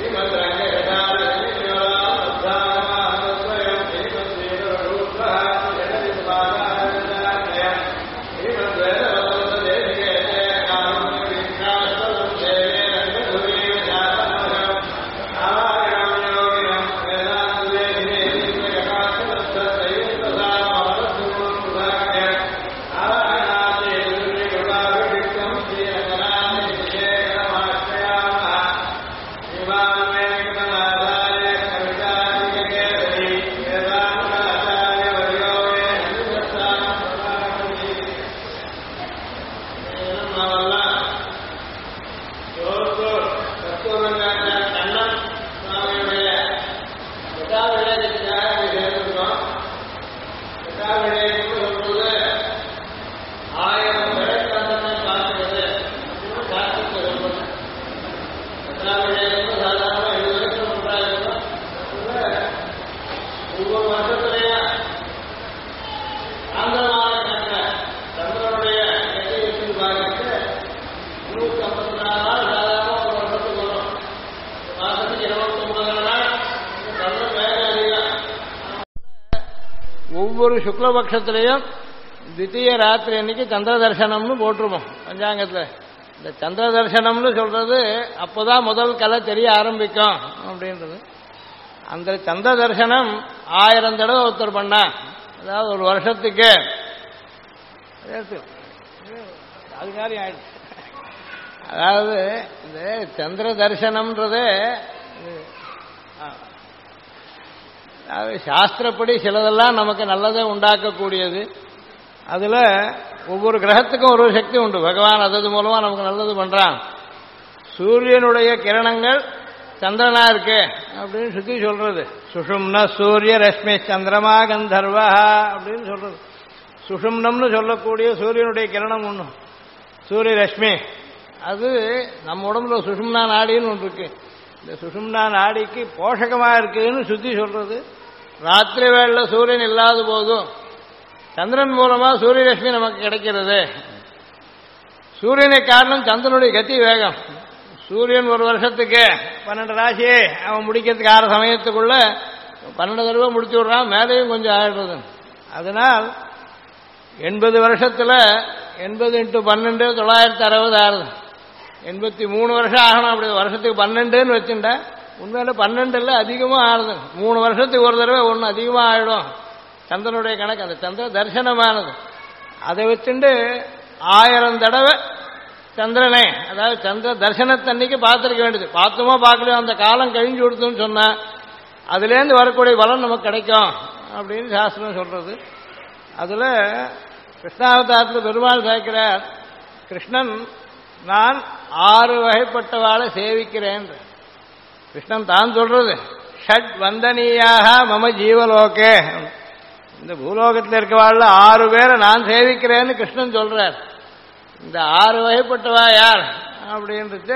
ஒவ்வொரு சுக்லபக்ஷத்திலையும் தித்திய ராத்திரி அன்னைக்கு சந்திர தரிசனம்னு போட்டுருவோம் பஞ்சாங்கத்தில். இந்த சந்திர தரிசனம்னு சொல்றது அப்போதான் முதல் கலை தெரிய ஆரம்பிக்கும் அப்படின்றது. அந்த சந்திர தரிசனம் 1000 தடவை ஒருத்தர் பண்ணா, அதாவது ஒரு வருஷத்துக்கு அது மாதிரி ஆயிடுச்சு. அதாவது இந்த சந்திர தரிசனம்ன்றது அதாவது சாஸ்திரப்படி சிலதெல்லாம் நமக்கு நல்லதை உண்டாக்கக்கூடியது. அதுல ஒவ்வொரு கிரகத்துக்கும் ஒரு சக்தி உண்டு. பகவான் அதது மூலமா நமக்கு நல்லது பண்றான். சூரியனுடைய கிரணங்கள் சந்திரனா இருக்கு அப்படின்னு சுத்தி சொல்றது. சுஷும்ன சூரிய ரஷ்மி சந்திரமா கந்தர்வா அப்படின்னு சொல்றது. சுஷும்னம்னு சொல்லக்கூடிய சூரியனுடைய கிரணம் ஒண்ணு, சூரிய ரஷ்மி. அது நம்ம உடம்புல சுஷும்னா நாடின்னு ஒன்று இருக்கு. இந்த சுஷும்னா நாடிக்கு போஷகமா இருக்குன்னு சுத்தி சொல்றது. ராத்திரி வேளையில் சூரியன் இல்லாத போதும் சந்திரன் மூலமா சூரிய ரஷ்மி நமக்கு கிடைக்கிறது. சூரியனை காரணம் சந்திரனுடைய கதி வேகம். சூரியன் ஒரு வருஷத்துக்கு 12 ராசியை அவன் முடிக்கிறதுக்கு 6 சமயத்துக்குள்ள 12 தடவை முடிச்சு விடுறான், மேலேயும் கொஞ்சம் ஆயிடுறது. அதனால் 80 வருஷத்துல 80 × 12 960 ஆறுது. 83 வருஷம் ஆகணும். அப்படி வருஷத்துக்கு 12ன்னு வச்சுட்டா உண்மையில 12 இல்லை அதிகமாக ஆகுது. 3 வருஷத்துக்கு ஒரு தடவை ஒன்று அதிகமாக ஆயிடும். சந்திரனுடைய கணக்கு அந்த சந்திர தரிசனமானது. அதை வச்சுட்டு 1000 தடவை சந்திரனை, அதாவது சந்திர தரிசனத்தன்னைக்கு பார்த்துருக்க வேண்டியது. பார்த்தோமோ பார்க்கலையோ அந்த காலம் கழிஞ்சு கொடுத்தோம்னு சொன்னா அதுலேருந்து வரக்கூடிய பலன் நமக்கு கிடைக்கும் அப்படின்னு சாஸ்திரம் சொல்றது. அதுல கிருஷ்ணாவதாரத்தில் பெருமாள் சாய்க்கிறார். கிருஷ்ணன் நான் 6 வகைப்பட்டவாளை சேவிக்கிறேன். கிருஷ்ணன் தான் சொல்றது ஷட் வந்தனீயாக மம ஜீவலோகே. இந்த பூலோகத்தில் இருக்கவாள் 6 பேரை நான் சேவிக்கிறேன்னு கிருஷ்ணன் சொல்றார். இந்த 6 வகைப்பட்டவா யார் அப்படின்றது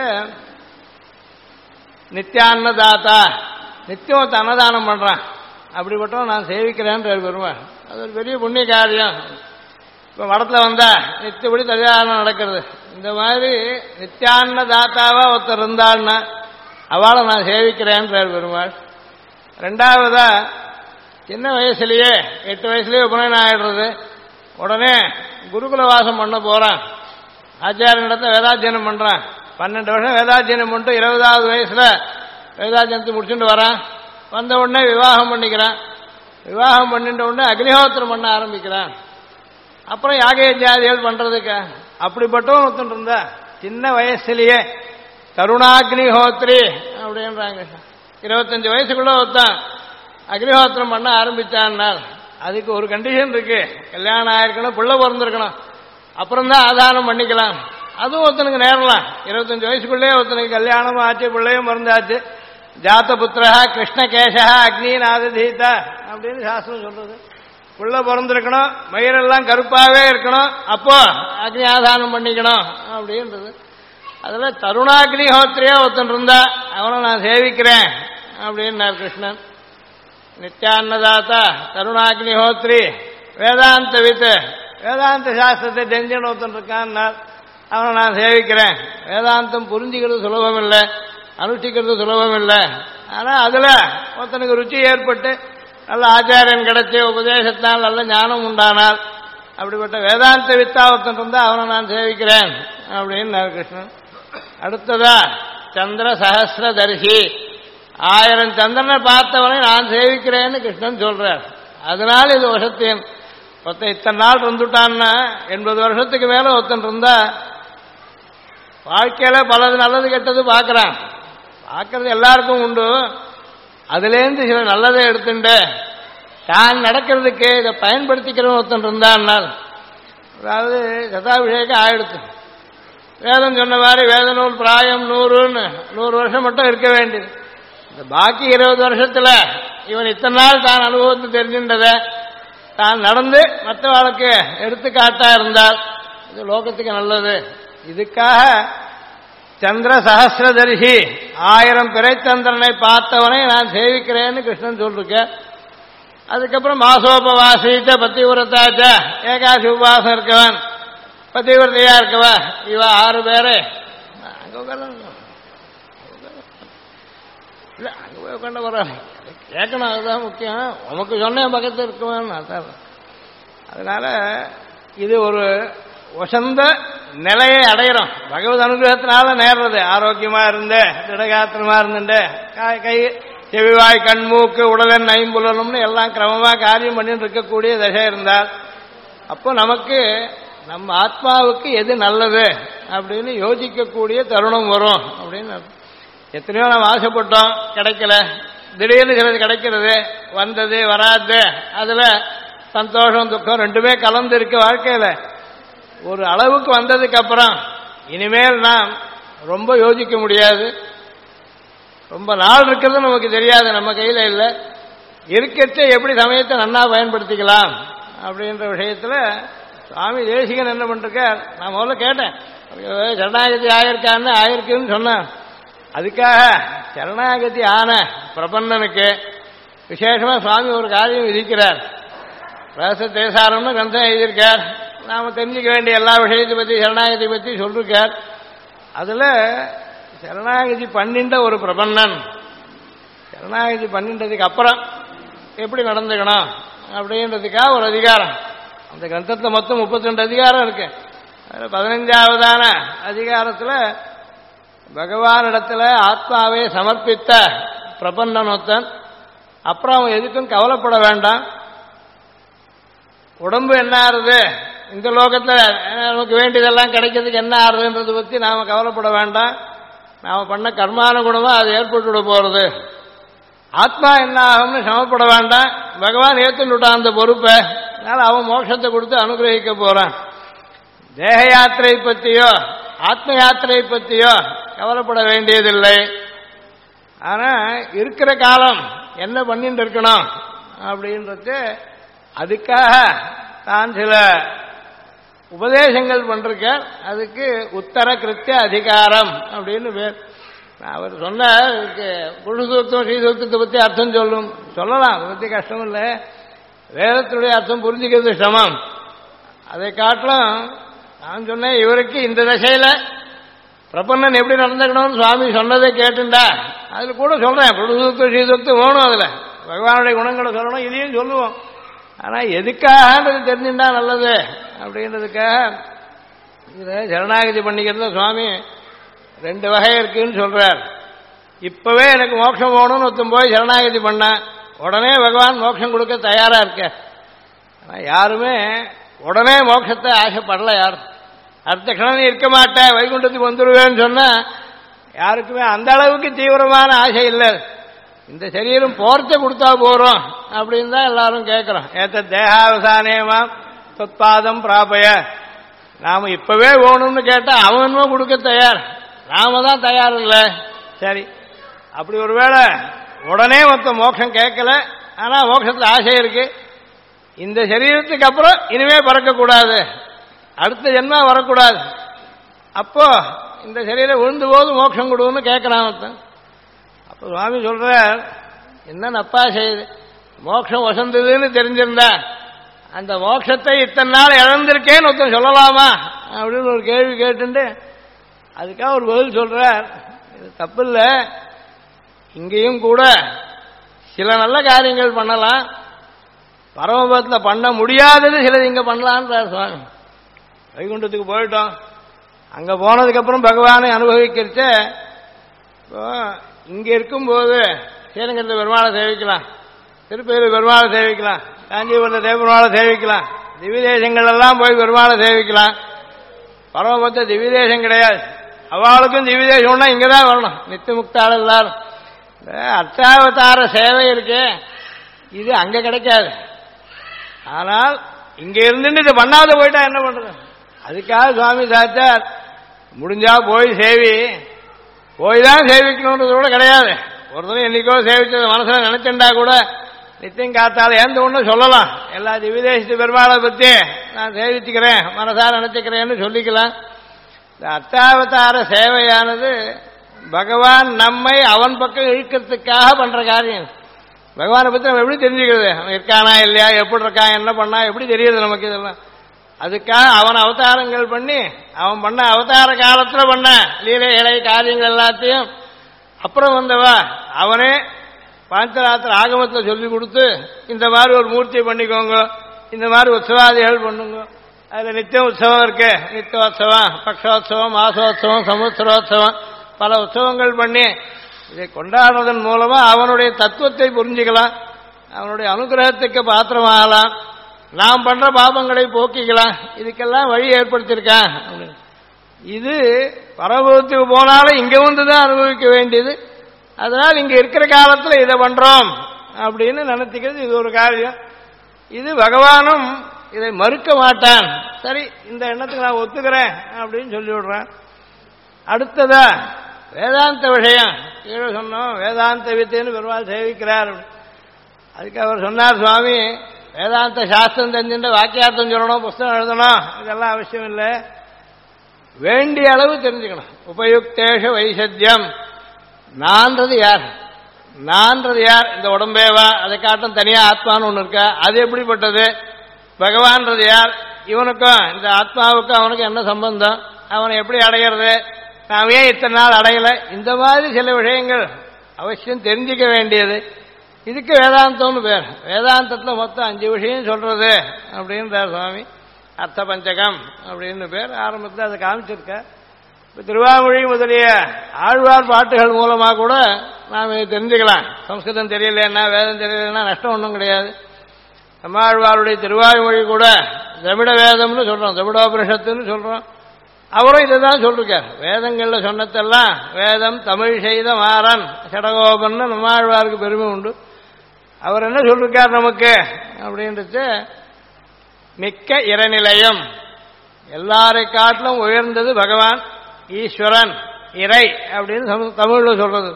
நித்தியான்னதாத்தா, நித்தியம் அன்னதானம் பண்றான். அப்படிப்பட்டவன் நான் சேவிக்கிறேன்ற பெருமாள். அது ஒரு பெரிய புண்ணிய காரியம். இப்ப மடத்துல வந்தா நித்தியபடி தரியானம் நடக்கிறது. இந்த மாதிரி நித்தியான்னதாத்தாவா ஒருத்தர் இருந்தாள்னா அவளை நான் சேவிக்கிறேன்றார் பெருமாள். 2வதா சின்ன வயசுலயே 8 வயசுலயே உபநயனம் ஆயிடுறது. உடனே குருகுல வாசம் பண்ண போறான். ஆச்சாரியனிடத்தை வேதாத்தியனம் பண்றான். 12 வருஷம் வேதாத்தியனம் பண்ணிட்டு 20வது வயசுல வேதாத்தியனத்தை முடிச்சுட்டு வரான். வந்த உடனே விவாகம் பண்ணிக்கிறான். விவாகம் பண்ணிட்ட உடனே அக்னிஹோத்திரம் பண்ண ஆரம்பிக்கிறான். அப்புறம் யாக யஜ்ஞாதிகள் பண்றதுக்கு அப்படிப்பட்டவன் ஒருத்தன் இருந்தா சின்ன வயசுலயே கருணாக்னிஹோத்ரி அப்படின்றாங்க. 25 வயசுக்குள்ள ஒருத்தான் அக்னிஹோத்திரம் பண்ண ஆரம்பிச்சான்னால் அதுக்கு ஒரு கண்டிஷன் இருக்கு. கல்யாணம் ஆயிருக்கணும், பிள்ளை பிறந்திருக்கணும், அப்புறம்தான் ஆதானம் பண்ணிக்கலாம். அதுவும் ஒருத்தனுக்கு நேரலாம். 25 வயசுக்குள்ளே ஒருத்தனுக்கு கல்யாணமும் ஆச்சு, பிள்ளையும் பிறந்தாச்சு. ஜாத்த புத்திரா கிருஷ்ணகேசா அக்னிநாதீதா அப்படின்னு சாஸ்திரம் சொல்றது. பிள்ளை பிறந்திருக்கணும், மயிரெல்லாம் கருப்பாவே இருக்கணும், அப்போ அக்னி ஆதானம் பண்ணிக்கணும் அப்படின்றது. அதுல தருணாக்னிஹோத்திரியா ஒருத்தன் இருந்தா அவனை நான் சேவிக்கிறேன் அப்படின்னார் கிருஷ்ணன். நித்யான்னதாத்தா தருணாக்னிஹோத்ரி வேதாந்த வித்து, வேதாந்த சாஸ்திரத்தை தெரிஞ்சன்னு ஒருத்தன் இருக்கான்னார். அவனை நான் சேவிக்கிறேன். வேதாந்தம் புரிஞ்சுக்கிறது சுலபம் இல்லை, அனுஷ்டிக்கிறது சுலபம் இல்லை. ஆனால் அதில் ஒருத்தனுக்கு ருச்சி ஏற்பட்டு நல்ல ஆச்சாரியன் கிடைச்சி உபதேசத்தால் நல்ல ஞானம் உண்டானால் அப்படிப்பட்ட வேதாந்த வித்தா ஒருத்தன் இருந்தால் அவனை நான் சேவிக்கிறேன் அப்படின்னு கிருஷ்ணன். அடுத்ததா சந்திர சஹஸ்ரதர்ஷி, 1000 சந்திரனை பார்த்தவனை நான் சேவிக்கிறேன்னு கிருஷ்ணன் சொல்றார். அதனால இது வசத்தியம். ஒருத்தன் இத்தனை நாள் இருந்துட்டான்னா 80 வருஷத்துக்கு மேல ஒருத்தன் இருந்தா வாழ்க்கையில பலது நல்லது கெட்டது பார்க்கறான். பார்க்கறது எல்லாருக்கும் உண்டு. அதுலேருந்து சில நல்லதை எடுத்துட்டு தான் நடக்கிறதுக்கு இதை பயன்படுத்திக்கிறவன் ஒருத்தன் இருந்தான்னால், அதாவது சதாபிஷேகம் ஆயிடுத்து, வேதம் சொன்ன மாதிரி வேத நூல் பிராயம் 100 வருஷம் மட்டும் இருக்க வேண்டியது. இந்த பாக்கி 20 வருஷத்துல இவன் இத்தனை நாள் தான் அனுபவத்தை தெரிஞ்சின்றதை தான் நடந்து மற்றவர்களுக்கு எடுத்துக்காட்டா இருந்தால் இது லோகத்துக்கு நல்லது. இதுக்காக சந்திர சஹஸ்ரதர்ஷி, 1000 பிறைச்சந்திரனை பார்த்தவனை நான் சேவிக்கிறேன்னு கிருஷ்ணன் சொல்லிருக்க. அதுக்கப்புறம் மாசோபவாசித்த பத்திவிரதாச்ச, ஏகாசி உபவாசம் இருக்கவன், பத்திவிரதையா இருக்கவ, இவ 6 பேரு அங்க இல்ல அங்க போய் உட்காந்து வர்றாங்க கேட்கணும். அதுதான் முக்கியம். உனக்கு சொன்னேன் பக்கத்தில் இருக்குவேன். அதனால இது ஒரு வசந்த நிலையை அடையிறோம். பகவத் அனுகிரகத்தினால நேர்றது. ஆரோக்கியமா இருந்து திடகாத்திரமா இருந்துட்டு கை செவிவாய் கண்மூக்கு உடலன் ஐம்புலனும்னு எல்லாம் கிரமமா காரியம் பண்ணிட்டு இருக்கக்கூடிய தசை இருந்தால் அப்போ நமக்கு நம்ம ஆத்மாவுக்கு எது நல்லது அப்படின்னு யோசிக்கக்கூடிய தருணம் வரும் அப்படின்னு. எத்தனையோ நாம் ஆசைப்பட்டோம், கிடைக்கல. திடீர்னு சிலது கிடைக்கிறது, வந்தது வராது, அதுல சந்தோஷம் துக்கம் ரெண்டுமே கலந்து இருக்க வாழ்க்கையில. ஒரு அளவுக்கு வந்ததுக்கு அப்புறம் இனிமேல் நாம் ரொம்ப யோசிக்க முடியாது. ரொம்ப நாள் இருக்கிறது நமக்கு தெரியாது, நம்ம கையில இல்லை. இருக்கச்ச எப்படி சமயத்தை நன்னா பயன்படுத்திக்கலாம் அப்படின்ற விஷயத்துல சுவாமி தேசிகன் என்ன பண்ணிருக்கார். நான் முதல்ல கேட்டேன், சரணாகதி ஆயிருக்குன்னு சொன்னேன். அதுக்காக சரணாகதி ஆன பிரபன்னனுக்கு விசேஷமா சுவாமி ஒரு காரியம் விதிக்கிறார். ரகசிய தேசாரம்னு கிரந்தம் எழுதியிருக்கார். நாம தெரிஞ்சுக்க வேண்டிய எல்லா விஷயத்தை பத்தி சரணாகதி பத்தி சொல்லிருக்கார். அதுல சரணாகதி பண்ணின்ற ஒரு பிரபன்னன் சரணாகதி பண்ணின்றதுக்கு அப்புறம் எப்படி நடந்துக்கணும் அப்படின்றதுக்காக ஒரு அதிகாரம். அந்த கிரந்தத்தில் மொத்தம் 32 அதிகாரம் இருக்கு. அதில் 15ஆவதான அதிகாரத்தில் பகவானிடத்துல ஆத்மாவை சமர்ப்பித்த பிரபன்னனொத்தன் அப்புறம் அவன் எதுக்கும் கவலைப்பட வேண்டாம். உடம்பு என்ன ஆறுது, இந்த லோகத்தில் நமக்கு வேண்டியதெல்லாம் கிடைக்கிறதுக்கு என்ன ஆறுதுன்றதை பற்றி நாம் கவலைப்பட வேண்டாம். நாம் பண்ண கர்மானுகுணமாக அது ஏற்பட்டு போகிறது. ஆத்மா என்ன ஆகும்னு சமப்பட வேண்டாம். பகவான் ஏற்றுட்டான் அந்த பொறுப்பை. அதனால அவன் மோட்சத்தை கொடுத்து அனுகிரகிக்க போறான். தேக யாத்திரை பற்றியோ ஆத்ம யாத்திரை பற்றியோ கவலைப்பட வேண்டியதில்லை. ஆனா இருக்கிற காலம் என்ன பண்ணிட்டு இருக்கணும் அப்படின்றது அதுக்காக தான் சில உபதேசங்கள் பண்றிருக்க. அதுக்கு உத்தர கிருத்திய அதிகாரம் அப்படின்னு பேர். அவர் சொன்னார், புருஷசூக்தம் ஸ்ரீசூக்தத்தை பற்றி அர்த்தம் சொல்லலாம், அதை பற்றி கஷ்டம் இல்லை. வேதத்துடைய அர்த்தம் புரிஞ்சுக்கிறது சிரமம். அதை காட்டிலும் நான் சொன்னேன், இவருக்கு இந்த தசையில பிரபன்னன் எப்படி நடந்துக்கணும்னு சுவாமி சொன்னதை கேட்டுண்டா அதுல கூட சொல்றேன். புருஷசூக்தம் ஸ்ரீசூக்தம் வேணும், அதுல பகவானுடைய குணங்களை சொல்லணும், இதையும் சொல்லுவோம். ஆனா எதுக்காகன்றது தெரிஞ்சுட்டா நல்லது அப்படின்றதுக்காக இதுல சரணாகதி பண்ணிக்கிறத சுவாமி 2 வகை இருக்குன்னு சொல்றார். இப்பவே எனக்கு மோட்சம் போகணும்னு ஒருத்தன் போய் சரணாகதி பண்ண உடனே பகவான் மோட்சம் கொடுக்க தயாரா இருக்க. ஆனா யாருமே உடனே மோட்சத்தை ஆசைப்படல. யாரும் அடுத்த கிழமை இருக்க மாட்டேன் வைகுண்டத்துக்கு வந்துடுவேன்னு சொன்னா யாருக்குமே அந்த அளவுக்கு தீவிரமான ஆசை இல்லை. இந்த சரீரம் போர்த்த கொடுத்தா போறோம் அப்படின்னு தான் எல்லாரும் கேட்கிறோம். ஏத்த தேகாவசானேமா தொத்பாதம் பிராபய. நாம இப்பவே வேணும்னு கேட்டா அவனும் கொடுக்க தயார், நாம தான் தயார் இல்லை. சரி, அப்படி ஒருவேளை உடனே மொத்த மோட்சம் கேட்கல, ஆனா மோட்சத்துல ஆசை இருக்கு. இந்த சரீரத்துக்கு அப்புறம் இனிமே பறக்கக்கூடாது, அடுத்த ஜென்மா வரக்கூடாது. அப்போ இந்த சரீரம் விழுந்து போது மோட்சம் கொடுன்னு கேட்கறான் ஒருத்தன். அப்ப சுவாமி சொல்ற, என்ன நப்பா செய்யுது, மோட்சம் வசந்ததுன்னு தெரிஞ்சிருந்தா அந்த மோட்சத்தை இத்தனை நாள் இழந்திருக்கேன்னு ஒருத்தன் சொல்லலாமா அப்படின்னு ஒரு கேள்வி கேட்டுண்டு அதுக்காக ஒரு பதில் சொல்றார். தப்பு இல்லை. இங்கேயும் கூட சில நல்ல காரியங்கள் பண்ணலாம், பரமபதத்தில் பண்ண முடியாதது சிலது இங்கே பண்ணலான்றார் சுவாமி. வைகுண்டத்துக்கு போயிட்டோம், அங்கே போனதுக்கப்புறம் பகவானை அனுபவிக்கிறச்ச இங்கே இருக்கும்போது ஸ்ரீரங்கத்தில் பெருமாளை சேவிக்கலாம், திருப்பதியில் பெருமாளை சேவிக்கலாம், காஞ்சிபுரத்தில் தேவபெருமாளை சேவிக்கலாம், திவ்யதேசங்கள் எல்லாம் போய் பெருமாளை சேவிக்கலாம். பரமபத்த திவ்யதேசம் கிடையாது, அவளுக்கும் திவ்யதேசம்னா இங்கே தான் வரணும். நித்திய முக்தாள் எல்லாரும் அர்த்தாவதார சேவை இருக்கே, இது அங்கே கிடைக்காது. ஆனால் இங்கே இருந்துட்டு இதை பண்ணாத போயிட்டா என்ன பண்றது? அதுக்காக சுவாமி சாச்சார் முடிஞ்சா போய் சேவி, போய் தான் சேவிக்கணுன்றது கூட கிடையாது. ஒருத்தரும் என்னைக்கோ சேவிச்சது மனசுல நினைச்சுட்டா கூட நித்தியம் காத்தால ஏந்த ஒண்ணு சொல்லலாம். எல்லா திவ்யதேசத்து பெருமாளை பத்தி நான் சேவிச்சுக்கிறேன், மனசார நினைச்சுக்கிறேன்னு சொல்லிக்கலாம். இந்த அர்த்தாவதார சேவையானது பகவான் நம்மை அவன் பக்கம் இழுக்கிறதுக்காக பண்ற காரியம். பகவானை பத்தி நம்ம எப்படி தெரிஞ்சுக்கிறது? அவன் இருக்கானா இல்லையா, எப்படி இருக்கான், என்ன பண்ணா, எப்படி தெரியுது நமக்கு இதெல்லாம்? அதுக்காக அவன் அவதாரங்கள் பண்ணி, அவன் பண்ண அவதார காலத்துல பண்ண லீலைகளை காரியங்கள் எல்லாத்தையும் அப்புறம் வந்தவா அவனே பாஞ்சராத்திர ஆகமத்தில் சொல்லி கொடுத்து, இந்த மாதிரி ஒரு மூர்த்தியை பண்ணிக்கோங்க, இந்த மாதிரி உற்சவாதிகள் பண்ணுங்க. அதுல நித்திய உற்சவம் இருக்கு, நித்தியோத்சவம், பக்ஷோத்சவம், மாசோத்சவம், சமுத்திரோத்சவம், பல உற்சவங்கள் பண்ணி இதை கொண்டாடுவதன் மூலமா அவனுடைய தத்துவத்தை புரிஞ்சுக்கலாம், அவனுடைய அனுகிரகத்துக்கு பாத்திரமாகலாம், நாம் பண்ற பாபங்களை போக்கிக்கலாம். இதுக்கெல்லாம் வழி ஏற்படுத்தியிருக்கான். இது பரபத்துக்கு போனாலும் இங்க வந்துதான் அனுபவிக்க வேண்டியது. அதனால் இங்க இருக்கிற காலத்துல இதை பண்றோம் அப்படின்னு நினைச்சுக்கிறது இது ஒரு காரியம். இது பகவானும் இதை மறுக்க மாட்டான். சரி, இந்த எண்ணத்துக்கு நான் ஒத்துக்கிறேன் அப்படின்னு சொல்லி விடுறேன். அடுத்ததா வேதாந்த விஷயம் கீழே சொன்னோம். வேதாந்த வித்தைன்னு பெருமாள் சேவிக்கிறார். அதுக்கு அவர் சொன்னார், சுவாமி வேதாந்த சாஸ்திரம் தெரிஞ்சுட்டு வாக்கியார்த்தம் சொல்லணும், புஸ்தகம் எழுதணும், இதெல்லாம் அவசியம் இல்லை. வேண்டிய அளவு தெரிஞ்சுக்கணும். உபயுக்தேஷ வைசத்தியம். நான்றது யார், நான்றது யார்? இந்த உடம்பேவா, அதை காட்டும் தனியா ஆத்மான்னு ஒன்று இருக்கா, அது எப்படிப்பட்டது? பகவான்றது யார்? இவனுக்கும் இந்த ஆத்மாவுக்கும் அவனுக்கும் என்ன சம்பந்தம்? அவனை எப்படி அடைகிறது? நாம் ஏன் இத்தனை நாள் அடையலை? இந்த மாதிரி சில விஷயங்கள் அவசியம் தெரிஞ்சிக்க வேண்டியது. இதுக்கு வேதாந்தம்னு பேர். வேதாந்தத்தில் மொத்தம் 5 விஷயம் சொல்றது அப்படின்றார் சுவாமி. அர்த்த பஞ்சகம் அப்படின்னு பேர். ஆரம்பத்தில் அதை காமிச்சிருக்க. இப்போ திருவாமொழி முதலிய ஆழ்வார் பாட்டுகள் மூலமாக கூட நாம் இதை தெரிஞ்சுக்கலாம். சம்ஸ்கிருதம் தெரியலன்னா, வேதம் தெரியலன்னா நஷ்டம் ஒன்றும் கிடையாது. நம்மாழ்வாருடைய திருவாய்மொழி கூட திரமிட வேதம்னு சொல்றோம், திரமிடோபனிஷத்துன்னு சொல்றோம். அவரும் இதை தான் சொல்லிருக்கார். வேதங்கள்ல சொன்னதெல்லாம் வேதம் தமிழ் செய்த மாறன் சடகோபன் நம்மாழ்வாருக்கு பெருமை உண்டு. அவர் என்ன சொல்லிருக்கார் நமக்கு அப்படின்றது, மிக்க இறைநிலையம், எல்லாரை காட்டிலும் உயர்ந்தது பகவான், ஈஸ்வரன், இறை அப்படின்னு தமிழ்ல சொல்றது.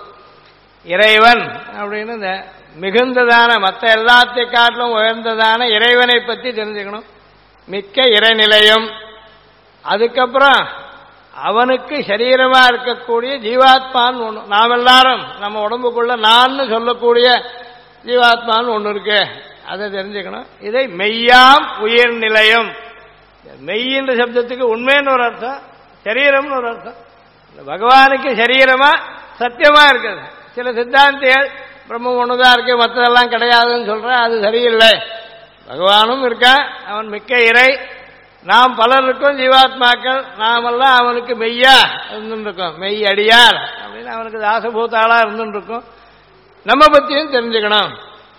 இறைவன் அப்படின்னு இந்த மிகுந்ததான மற்ற எல்லாத்தை காட்டிலும் உயர்ந்ததான இறைவனை பற்றி தெரிஞ்சுக்கணும். மிக்க இறைநிலையம். அதுக்கப்புறம் அவனுக்கு சரீரமா இருக்கக்கூடிய ஜீவாத்மான்னு ஒன்று, நாம் எல்லாரும் நம்ம உடம்புக்குள்ள நான் சொல்லக்கூடிய ஜீவாத்மான்னு ஒன்று இருக்கு, அதை தெரிஞ்சுக்கணும். இதை மெய்யாம் உயிர் நிலையம். மெய்யின்ற சப்தத்துக்கு உண்மைன்னு ஒரு அர்த்தம், சரீரம்னு ஒரு அர்த்தம். பகவானுக்கு சரீரமா சத்தியமா இருக்குது. சில சித்தாந்திகள் பிரம்மம் ஒண்ணுதான் இருக்கு, மற்றதெல்லாம் கிடையாதுன்னு சொல்ற, அது சரியில்லை. பகவானும் இருக்கான், அவன் மிக்க இறை. நாம் பலருக்கும் ஜீவாத்மாக்கள், நாமெல்லாம் அவனுக்கு மெய்யா இருந்துருக்கோம், மெய் அடியார் அப்படின்னு அவனுக்கு தாசபூத்தாளா இருந்துருக்கும். நம்ம பத்தியும் தெரிஞ்சுக்கணும்.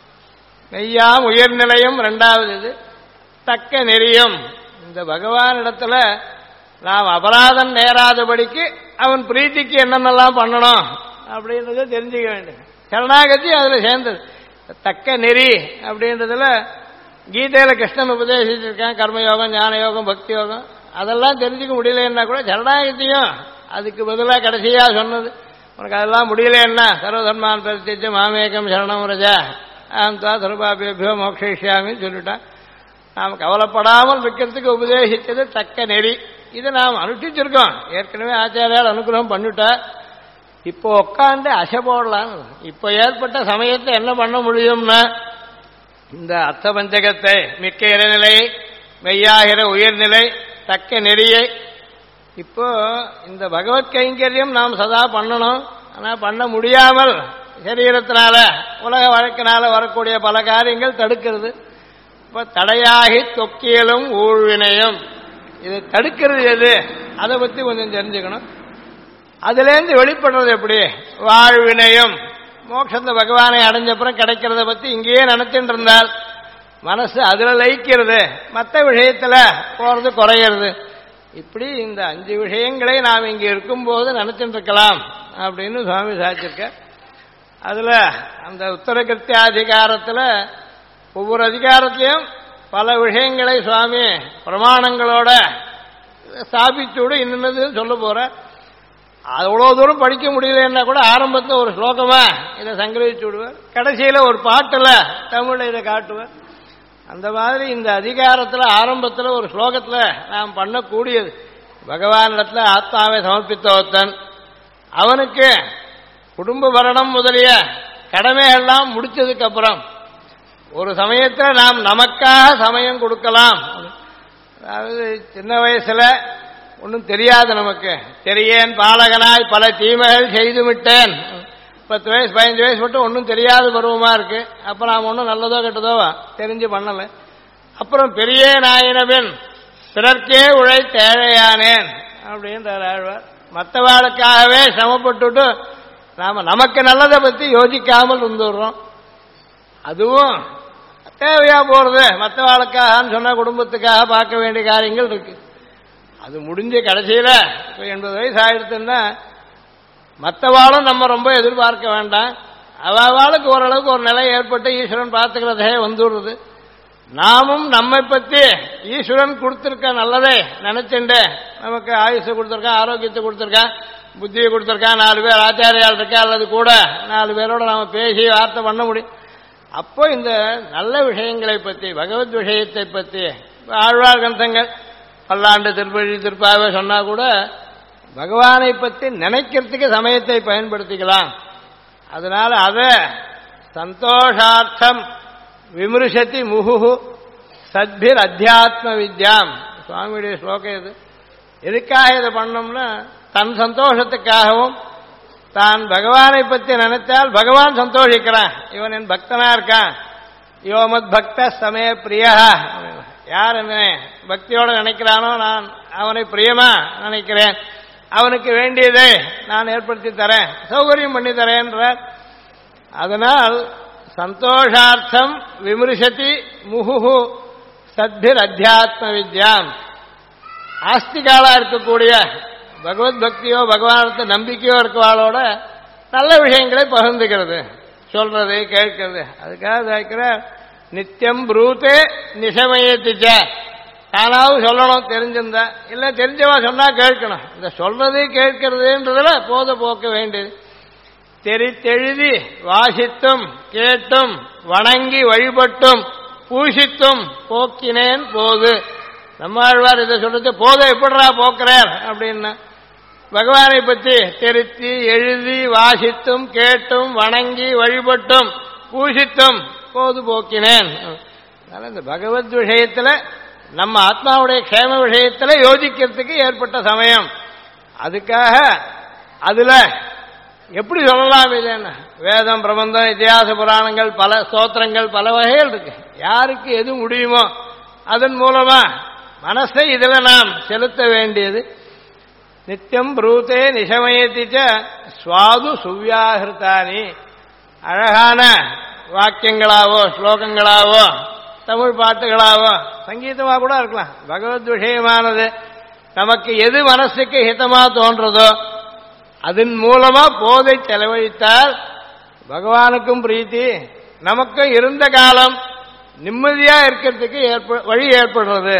மெய்யாம் உயர்நிலையும். 2வது இது தக்க நெறியும். இந்த பகவான் இடத்துல நாம் அபராதம் நேராதபடிக்கு அவன் பிரீத்திக்கு என்னென்னலாம் பண்ணணும் அப்படின்றத தெரிஞ்சுக்க வேண்டும். சரணாகதி அதுல சேர்ந்தது. தக்க நெறி அப்படின்றதுல கீதையில கிருஷ்ணன் உபதேசிச்சிருக்கான், கர்மயோகம், ஞான யோகம், பக்தி யோகம். அதெல்லாம் தெரிஞ்சுக்க முடியலன்னா கூட சரணாகதியும் அதுக்கு பதிலாக கடைசியா சொன்னது. உனக்கு அதெல்லாம் முடியலன்னா சர்வதர்மான் பிரதிஜ மாமேகம் சரணம் ரஜா அந்தா சர்வாபியோ மோக்ஷிஷ்யாமின்னு சொல்லிட்டான். நாம் கவலைப்படாமல் இருக்கிறதுக்கு உபதேசித்தது தக்க நெறி. இதை நாம் அனுஷ்டிச்சிருக்கோம். ஏற்கனவே ஆச்சாரியால் அனுகிரகம் பண்ணிட்டா. இப்போ உட்காந்து அசை போடலாம். இப்போ ஏற்பட்ட சமயத்தை என்ன பண்ண முடியும்னா, இந்த அர்த்த பஞ்சகத்தை, மிக்க இறைநிலை, மெய்யாகிற உயர்நிலை, தக்க நெறியை, இப்போ இந்த பகவத் கைங்கரியம் நாம் சதா பண்ணணும். ஆனால் பண்ண முடியாமல் சரீரத்தினால உலக வழக்கினால வரக்கூடிய பல காரியங்கள் தடுக்கிறது. இப்போ தடையாகி தொக்கியலும் ஊழ்வினையும், இது தடுக்கிறது எது, அதை பற்றி கொஞ்சம் தெரிஞ்சுக்கணும். அதுலேருந்து வெளிப்படுறது எப்படி, வாழ்வினையும் மோட்சத்தை பகவானை அடைஞ்சப்புறம் கிடைக்கிறத பற்றி இங்கேயே நினைச்சுட்டு இருந்தால் மனசு அதில் லயிக்கிறது, மற்ற விஷயத்தில் போகிறது குறையிறது. இப்படி இந்த 5 விஷயங்களை நாம் இங்கே இருக்கும்போது நினைச்சுட்டு இருக்கலாம் அப்படின்னு சுவாமி சாதிச்சிருக்க. அதில் அந்த உத்தரகிருத்தியாதிகாரத்தில் ஒவ்வொரு அதிகாரத்திலையும் பல விஷயங்களை சுவாமி பிரமாணங்களோட ஸ்தாபிச்சுடு இன்னது சொல்ல போற. அவ்வளோ தூரம் படிக்க முடியலன்னா கூட ஆரம்பத்தில் ஒரு ஸ்லோகமா இதை சங்கரிச்சு விடுவார், கடைசியில் ஒரு பாட்டில் தமிழில் இதை காட்டுவார். அந்த மாதிரி இந்த அதிகாரத்தில் ஆரம்பத்தில் ஒரு ஸ்லோகத்தில் நாம் பண்ணக்கூடியது, பகவானிடத்தில் ஆத்மாவை சமர்ப்பித்தவத்தன் அவனுக்கு குடும்ப வரணம் முதலிய கடமைகள்லாம் முடிச்சதுக்கு அப்புறம் ஒரு சமயத்தில் நாம் நமக்காக சமயம் கொடுக்கலாம். அதாவது சின்ன வயசுல ஒன்றும் தெரியாது, நமக்கு தெரியேன் பாலகனாய் பல தீமைகள் செய்து விட்டேன், 10 வயசு 15 வயசு மட்டும் ஒன்றும் தெரியாத பருவமா இருக்கு. அப்ப நாம் ஒன்றும் நல்லதோ கெட்டதோ தெரிஞ்சு பண்ணலை. அப்புறம் பெரிய நாயினபின் பிறர்க்கே உழை தேழையானேன் அப்படின்றார் ஆழ்வார். மற்றவாளுக்காகவே சிரமப்பட்டுட்டு நாம நமக்கு நல்லதை பற்றி யோசிக்காமல் இருந்துடுறோம். அதுவும் தேவையா போறது, மற்றவாளுக்காகன்னு சொன்னா குடும்பத்துக்காக பார்க்க வேண்டிய காரியங்கள் இருக்கு. அது முடிஞ்ச கடைசியில இப்போ 80 வயசு ஆயிடுச்சுன்னா மற்றவாளும் நம்ம ரொம்ப எதிர்பார்க்க வேண்டாம். அவளுக்கு ஓரளவுக்கு ஒரு நிலை ஏற்பட்டு ஈஸ்வரன் பார்த்துக்கிறதே வந்துடுறது. நாமும் நம்மை பற்றி ஈஸ்வரன் கொடுத்திருக்க நல்லதே நினைச்சுண்டு, நமக்கு ஆயுசு கொடுத்துருக்கான், ஆரோக்கியத்தை கொடுத்துருக்கான், புத்தியை கொடுத்துருக்கான், 4 பேர் ஆச்சாரியால் இருக்கா, அல்லது கூட 4 பேரோட நாம பேசி வார்த்தை பண்ண முடியும். அப்போ இந்த நல்ல விஷயங்களை பற்றி, பகவத் விஷயத்தை பற்றி ஆழ்வார் கிரந்தங்கள் பல்லாண்டு திருப்பழி திருப்பாவே சொன்னா கூட பகவானை பற்றி நினைக்கிறதுக்கு சமயத்தை பயன்படுத்திக்கலாம். அதனால அதை சந்தோஷார்த்தம் விமர்சதி முகுஹு சத்பிர் அத்தியாத்ம வித்யாம், சுவாமியுடைய ஸ்லோகம் இது. எதுக்காக இதை பண்ணோம்னா தன் சந்தோஷத்துக்காகவும், தான் பகவானை பற்றி நினைத்தால் பகவான் சந்தோஷிக்கிறான், இவன் என் பக்தனா இருக்கான். யோமத் பக்த சமய பிரியா, யார் என்ன பக்தியோட நினைக்கிறானோ நான் அவனை பிரியமா நினைக்கிறேன், அவனுக்கு வேண்டியதை நான் ஏற்படுத்தி தரேன், சௌகரியம் பண்ணி தரேன்றார். அதனால் சந்தோஷார்த்தம் விமர்சதி முகுஹு சத்பிர் அத்தியாத்ம வித்யாம், ஆஸ்திகாலா இருக்கக்கூடிய பகவத் பக்தியோ பகவானத்தை நம்பிக்கையோ இருக்கவாளோட நல்ல விஷயங்களை பகிர்ந்துக்கிறது, சொல்றது கேட்கிறது. அதுக்காக கேட்கிற நித்தியம் ப்ரூத்தே நிசமயத்திச்ச, தானாவது சொல்லணும் தெரிஞ்சிருந்தா, இல்லை தெரிஞ்சவா சொன்னா கேட்கணும். இந்த சொல்றது கேட்கறதுன்றதுல போத போக்க வேண்டியது. தெரித்தெழுதி வாசித்தும் கேட்டும் வணங்கி வழிபட்டும் பூசித்தும் போக்கினேன் போது. நம்மாழ்வார் இதை சொல்றது போத எப்படிரா போக்குறார் அப்படின்னா, பகவானை பற்றி தெரித்தி எழுதி வாசித்தும் கேட்டும் வணங்கி வழிபட்டும் பூசித்தும் போது போக்கினேன். அதனால இந்த பகவத் விஷயத்துல நம்ம ஆத்மாவுடைய க்ஷேம விஷயத்துல யோசிக்கிறதுக்கு ஏற்பட்ட சமயம். அதுக்காக அதுல எப்படி சொல்லலாம் இல்லைன்னா, வேதம் பிரபந்தம் இதிகாச புராணங்கள் பல ஸ்தோத்திரங்கள் பல வகைகள் இருக்கு. யாருக்கு எது முடியுமோ அதன் மூலமா மனசை இதுல நாம் செலுத்த வேண்டியது. நித்தியம் ப்ரூத்தே நிசமயத்திச்ச சுவாது சுவ்யாகிருத்தானி, அழகான வாக்கியங்களாவோ ஸ்லோகங்களாவோ தமிழ் பாட்டுகளாவோ சங்கீதமாக கூட இருக்கலாம். பகவத் விஷயமானது நமக்கு எது மனசுக்கு ஹிதமா தோன்றதோ அதன் மூலமா போதை செலவழித்தால் பகவானுக்கும் பிரீத்தி, நமக்கும் இருந்த காலம் நிம்மதியா இருக்கிறதுக்கு வழி ஏற்படுறது.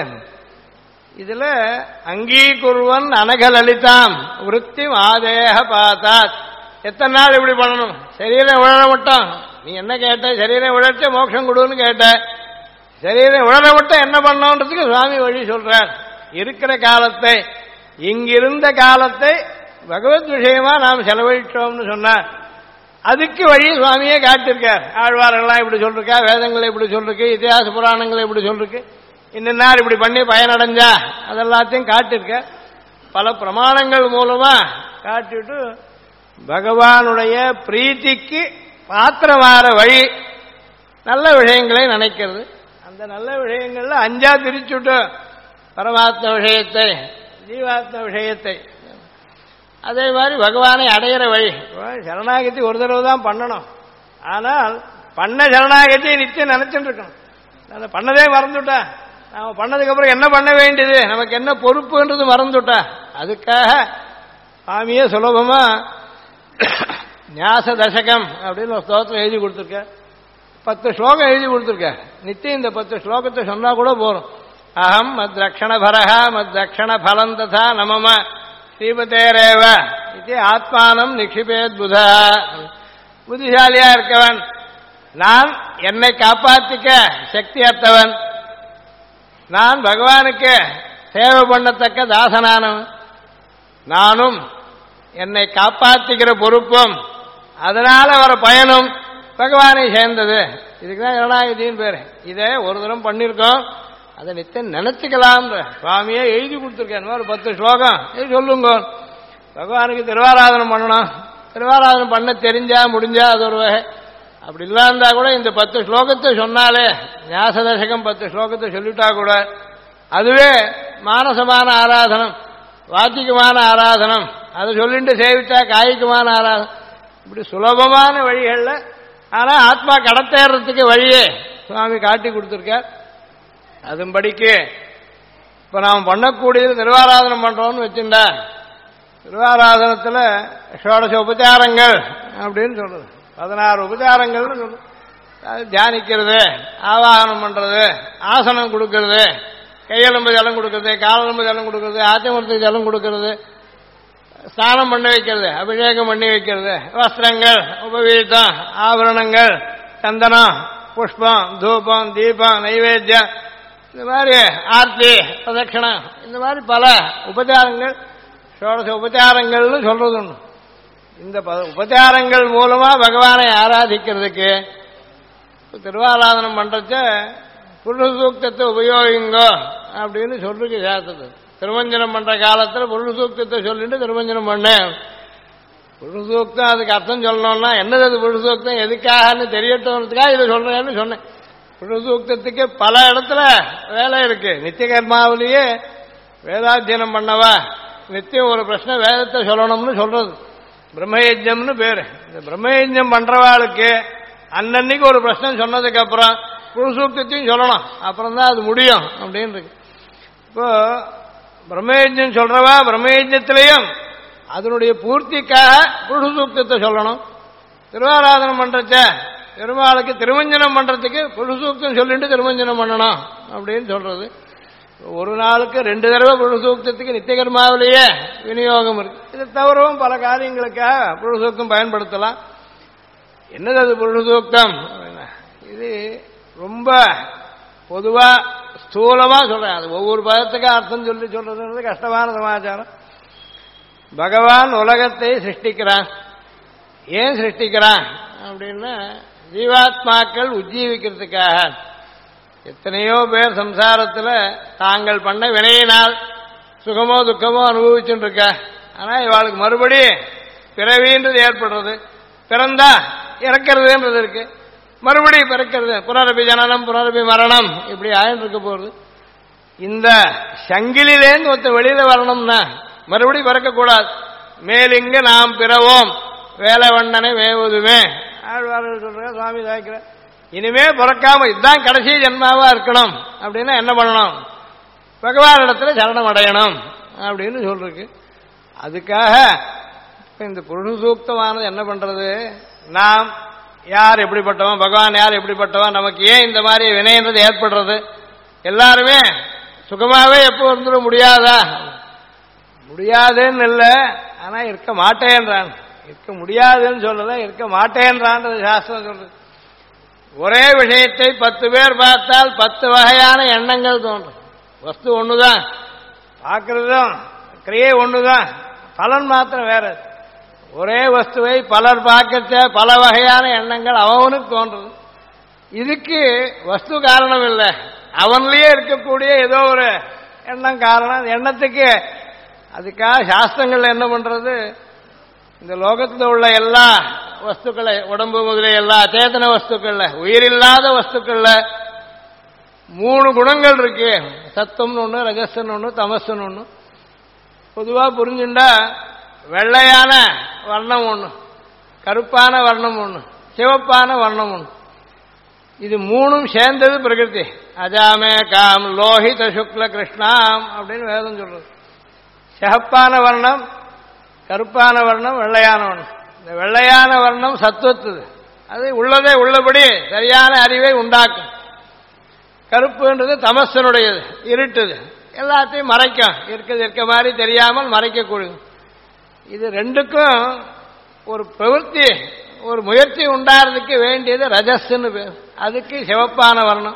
இதுல அங்கீகுருவன் அனகலலிதாம் விருத்தி ஆதேக பாத்தாத். எத்தனை நாள் இப்படி பண்ணணும், சரீரம் உழற மட்டும் நீ என்ன கேட்ட, சரீரம் உழச்ச மோட்சம் கொடுன்னு கேட்ட, சரீரம் உழற மட்டும் என்ன பண்ணோன்றதுக்கு சுவாமி வழி சொல்றார். இருக்கிற காலத்தை, இங்கிருந்த காலத்தை பகவத் விஷயமா நாம் செலவழித்தோம்னு சொன்னார். அதுக்கு வழி சுவாமியே காட்டிருக்கார். ஆழ்வார்கள்லாம் இப்படி சொல்லிருக்கா, வேதங்களை இப்படி சொல்லிருக்கு, இதிகாச புராணங்களை இப்படி சொல்லிருக்கு, இன்னும் இப்படி பண்ணி பயனடைஞ்சா அதெல்லாத்தையும் காட்டிருக்க. பல பிரமாணங்கள் மூலமா காட்டிட்டு பகவானுடைய பிரீத்திக்கு பாத்திரமாற வழி நல்ல விஷயங்களை நினைக்கிறது. அந்த நல்ல விஷயங்கள்ல 5ஆ பிரிச்சுட்டு பரமாத்ம விஷயத்தை, ஜீவாத்ம விஷயத்தை, அதே மாதிரி பகவானை அடையிற வழி. சரணாகதி ஒரு தடவை தான் பண்ணணும். ஆனால் பண்ண சரணாகதியை நிச்சயம் நினைச்சுட்டு இருக்கணும். அதை பண்ணதே மறந்துட்டா, நாம பண்ணதுக்கப்புறம் என்ன பண்ண வேண்டியது, நமக்கு என்ன பொறுப்புன்றது மறந்துட்டா. அதுக்காக சுவாமியே சுலபமா ஞாச தசகம் அப்படின்னு ஒரு ஸ்தோத்திரம் எழுதி கொடுத்துருக்க. 10 ஸ்லோகம் எழுதி கொடுத்துருக்க. நித்தியம் இந்த 10 ஸ்லோகத்தை சொன்னா கூட போறோம். அகம் மத் ரக்ஷண பரஹா மத் ரக்ஷண பலம் ததா நமம ஸ்ரீபதேரேவ இது ஆத்மானம் நிக்ஷிபேத் புதா. புத்திசாலியா இருக்கவன், நான் என்னை காப்பாற்றிக்க சக்தி அற்றவன், நான் பகவானுக்கு சேவை பண்ணத்தக்க தாசனானவன், நானும் என்னை காப்பாற்றிக்கிற பொறுப்பும் அதனால வர பயனும் பகவானை சேர்ந்தது. இதுக்குதான் சரணாகதின்னு பேரு. இதை ஒரு தரம் பண்ணிருக்கோம், அதை நித்தியம் நினைச்சுக்கலாம். சுவாமியே எழுதி கொடுத்துருக்கேன். ஒரு 10 ஸ்லோகம் இது சொல்லுங்க. பகவானுக்கு திருவாராதனம் பண்ணணும். திருவாராதனம் பண்ண தெரிஞ்சா முடிஞ்சா அது ஒரு வகை. அப்படி இல்லாந்தா கூட இந்த 10 ஸ்லோகத்தை சொன்னாலே, ஞாசதசகம் 10 ஸ்லோகத்தை சொல்லிட்டா கூட அதுவே மானசமான ஆராதனம், வாச்சிகமான ஆராதனம். அதை சொல்லிட்டு சேவிச்சா காய்க்குமான ஆராதனம். இப்படி சுலபமான வழிகள்ல, ஆனா ஆத்மா கடத்தேறதுக்கு வழியே சுவாமி காட்டி கொடுத்துருக்கார். அதுபடிக்கு இப்ப நாம் பண்ணக்கூடியது திருவாராதனம் பண்றோம்னு வச்சுட்டா, திருவாராதனத்துல ஷோடச உபச்சாரங்கள் அப்படின்னு சொல்றது, 16 உபச்சாரங்கள்னு சொல்றது. தியானிக்கிறது, ஆவாகனம் பண்றது, ஆசனம் கொடுக்கறது, கையெலும்பு ஜலம் கொடுக்கறது, காலெலும்பு ஜலம் கொடுக்கறது, ஆச்சமரத்துக்கு ஜலம் கொடுக்கறது, ஸ்நானம் பண்ணி வைக்கிறது, அபிஷேகம் பண்ணி வைக்கிறது, வஸ்திரங்கள், உபவீதம், ஆபரணங்கள், சந்தனம், புஷ்பம், தூபம், தீபம், நைவேத்தியம், இந்த மாதிரி ஆர்த்தி, பிரதட்சணம், இந்த மாதிரி பல உபச்சாரங்கள், ஷோடச உபச்சாரங்கள்னு சொல்றது உண்டு. இந்த உபச்சாரங்கள் மூலமா பகவானை ஆராதிக்கிறதுக்கு திருவாராதனம் பண்றச்ச புருஷ சூக்தத்தை உபயோகிங்கோ அப்படின்னு சொல்லிருக்கு சாஸ்திரத்தில். திருமஞ்சனம் பண்ற காலத்தில் புருஷ சூக்தத்தை சொல்லிட்டு திருமஞ்சனம் பண்ணேன். புருஷ சூக்தம் அதுக்கு அர்த்தம் சொல்லணும்னா என்னது அது புருஷ சூக்தம் எதுக்காகன்னு தெரியட்டோன்றதுக்காக இதை சொல்றேன்னு சொன்னேன். புருஷ சூக்தத்துக்கு பல இடத்துல வேலை இருக்கு. நித்திய கர்மாவிலேயே வேதாத்தியனம் பண்ணவா நித்தியம் ஒரு பிரச்சனை வேதத்தை சொல்லணும்னு சொல்றது பிரம்மயஜம்னு பேரு. இந்த பிரம்மயஜம் பண்றவாளுக்கு அன்னன்னைக்கு ஒரு பிரச்சனை சொன்னதுக்கு அப்புறம் புருஷூக்தத்தையும் சொல்லணும், அப்புறம் தான் அது முடியும் அப்படின்னு இருக்கு. இப்போ பிரம்மயஜம் சொல்றவா பிரம்மயஜத்திலையும் அதனுடைய பூர்த்திக்காக புருஷசூக்தத்தை சொல்லணும். திருவாராதனம் பண்றச்ச பெருமாளுக்கு திருமஞ்சனம் பண்றதுக்கு புருஷசூக்தம் சொல்லிட்டு திருமஞ்சனம் பண்ணணும் அப்படின்னு சொல்றது. ஒரு நாளுக்கு 2 தடவை புருஷசூக்தத்துக்கு நித்திய கர்மாவிலேயே விநியோகம் இருக்கு. இதை தவிரவும் பல காரியங்களுக்காக புருஷசூக்தம் பயன்படுத்தலாம். என்னது அது புருஷசூக்தம்? இது ரொம்ப பொதுவா ஸ்தூலமா சொல்றேன். அது ஒவ்வொரு பதத்துக்கும் அர்த்தம் சொல்லி சொல்றது கஷ்டமான சமாச்சாரம். பகவான் உலகத்தை சிருஷ்டிக்கிறான். ஏன் சிருஷ்டிக்கிறான் அப்படின்னா ஜீவாத்மாக்கள் உஜ்ஜீவிக்கிறதுக்காக. எத்தனையோ பேர் சம்சாரத்துல தாங்கள் பண்ண வினையினால் சுகமோ துக்கமோ அனுபவிச்சுட்டு இருக்க. ஆனா இவாளுக்கு மறுபடி பிறவின்றது ஏற்படுறது, பிறந்தா இறக்கிறதுன்றது இருக்கு, மறுபடி பிறக்கிறது, புனரபி ஜனனம் புனரபி மரணம், இப்படி ஆயிட்டு இருக்க போறது. இந்த சங்கிலிலேருந்து ஒருத்த வெளியில வரணும்னா மறுபடி பிறக்கக்கூடாது. மேலிங்க நாம் பிறவோம் வேலவண்ணனை மேவுதுமே ஆழ்வார்கள் சொல்ற சுவாமி தாய்க்கிற. இனிமே பிறக்காம இதுதான் கடைசி ஜென்மாவா இருக்கணும் அப்படின்னா என்ன பண்ணணும்? பகவானிடத்துல சரணம் அடையணும் அப்படின்னு சொல்றதுக்கு. அதுக்காக இந்த புருஷ சூக்தமானது என்ன பண்றது? நாம் யார் எப்படிப்பட்டவன், பகவான் யார் எப்படிப்பட்டவன், நமக்கு ஏன் இந்த மாதிரி வினைன்றது ஏற்படுறது? எல்லாருமே சுகமாவே எப்போ இருந்துட முடியாதா? முடியாதுன்னு இல்லை, ஆனா இருக்க மாட்டேன்றான். இருக்க முடியாதுன்னு சொல்லல, இருக்க மாட்டேன்றான்றது சாஸ்திரம் சொல்றது. ஒரே விஷயத்தை 10 பேர் பார்த்தால் 10 வகையான எண்ணங்கள் தோன்றும். வஸ்து ஒண்ணுதான், பார்க்கறதும் கிரியை ஒண்ணுதான், பலன் மாத்திரம் வேற. ஒரே வஸ்துவை பலர் பார்க்கச்ச பல வகையான எண்ணங்கள் அவனுக்கு தோன்றுது. இதுக்கு வஸ்து காரணம் இல்லை, அவன்லயே இருக்கக்கூடிய ஏதோ ஒரு எண்ணம் காரணம். எண்ணத்துக்கு அதுக்காக சாஸ்திரங்கள் என்ன பண்றது? இந்த லோகத்தில் உள்ள எல்லா வஸ்துக்களை, உடம்பு முதலிய எல்லா சேதன வஸ்துக்கள்ல, உயிரில்லாத வஸ்துக்கள்ல 3 குணங்கள் இருக்கு. சத்தம்னு ஒன்று, ரஜஸ்ன்னு ஒன்று, தமசுன்னு ஒன்று. பொதுவா புரிஞ்சுண்டா வெள்ளையான வர்ணம் ஒன்று, கருப்பான வர்ணம் ஒன்று, சிவப்பான வர்ணம் ஒன்று. இது 3ம் சேர்ந்தது பிரகிருதி. அஜாமே காம் லோஹித சுக்ல கிருஷ்ணாம் அப்படின்னு வேதம் சொல்றது. சிவப்பான வர்ணம், கருப்பான வர்ணம், வெள்ளையான வர்ணம். இந்த வெள்ளையான வர்ணம் சத்துவத்துது. அது உள்ளதே உள்ளபடி சரியான அறிவை உண்டாக்கும். கருப்புன்றது தமசனுடையது, இருட்டுது, எல்லாத்தையும் மறைக்கும், இருக்க மாதிரி தெரியாமல் மறைக்கக்கூடியது. இது ரெண்டுக்கும் ஒரு பிரவൃத்தி, ஒரு முயற்சி உண்டாகிறதுக்கு வேண்டியது ரஜஸ்ன்னு பேர். அதுக்கு சிவப்பான வர்ணம்.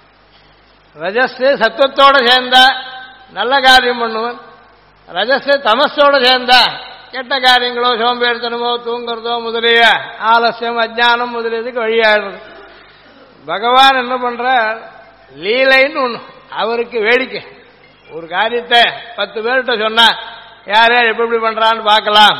ரஜஸ் சத்துவத்தோடு சேர்ந்தா நல்ல காரியம் பண்ணுவன், ரஜஸ் தமஸோடு சேர்ந்தா கெட்ட காரியங்களோ, சோம்பேறித்தனமோ, தூங்குறதோ முதலிய ஆலசியம், அஜ்ஞானம் முதலியதுக்கு வழியாடுறது. பகவான் என்ன பண்றார், லீலைன்னு ஒண்ணு. அவருக்கு வேடிக்கை. ஒரு காரியத்தை 10 பேர்கிட்ட சொன்னா யார் யார் எப்படி பண்றான்னு பார்க்கலாம்.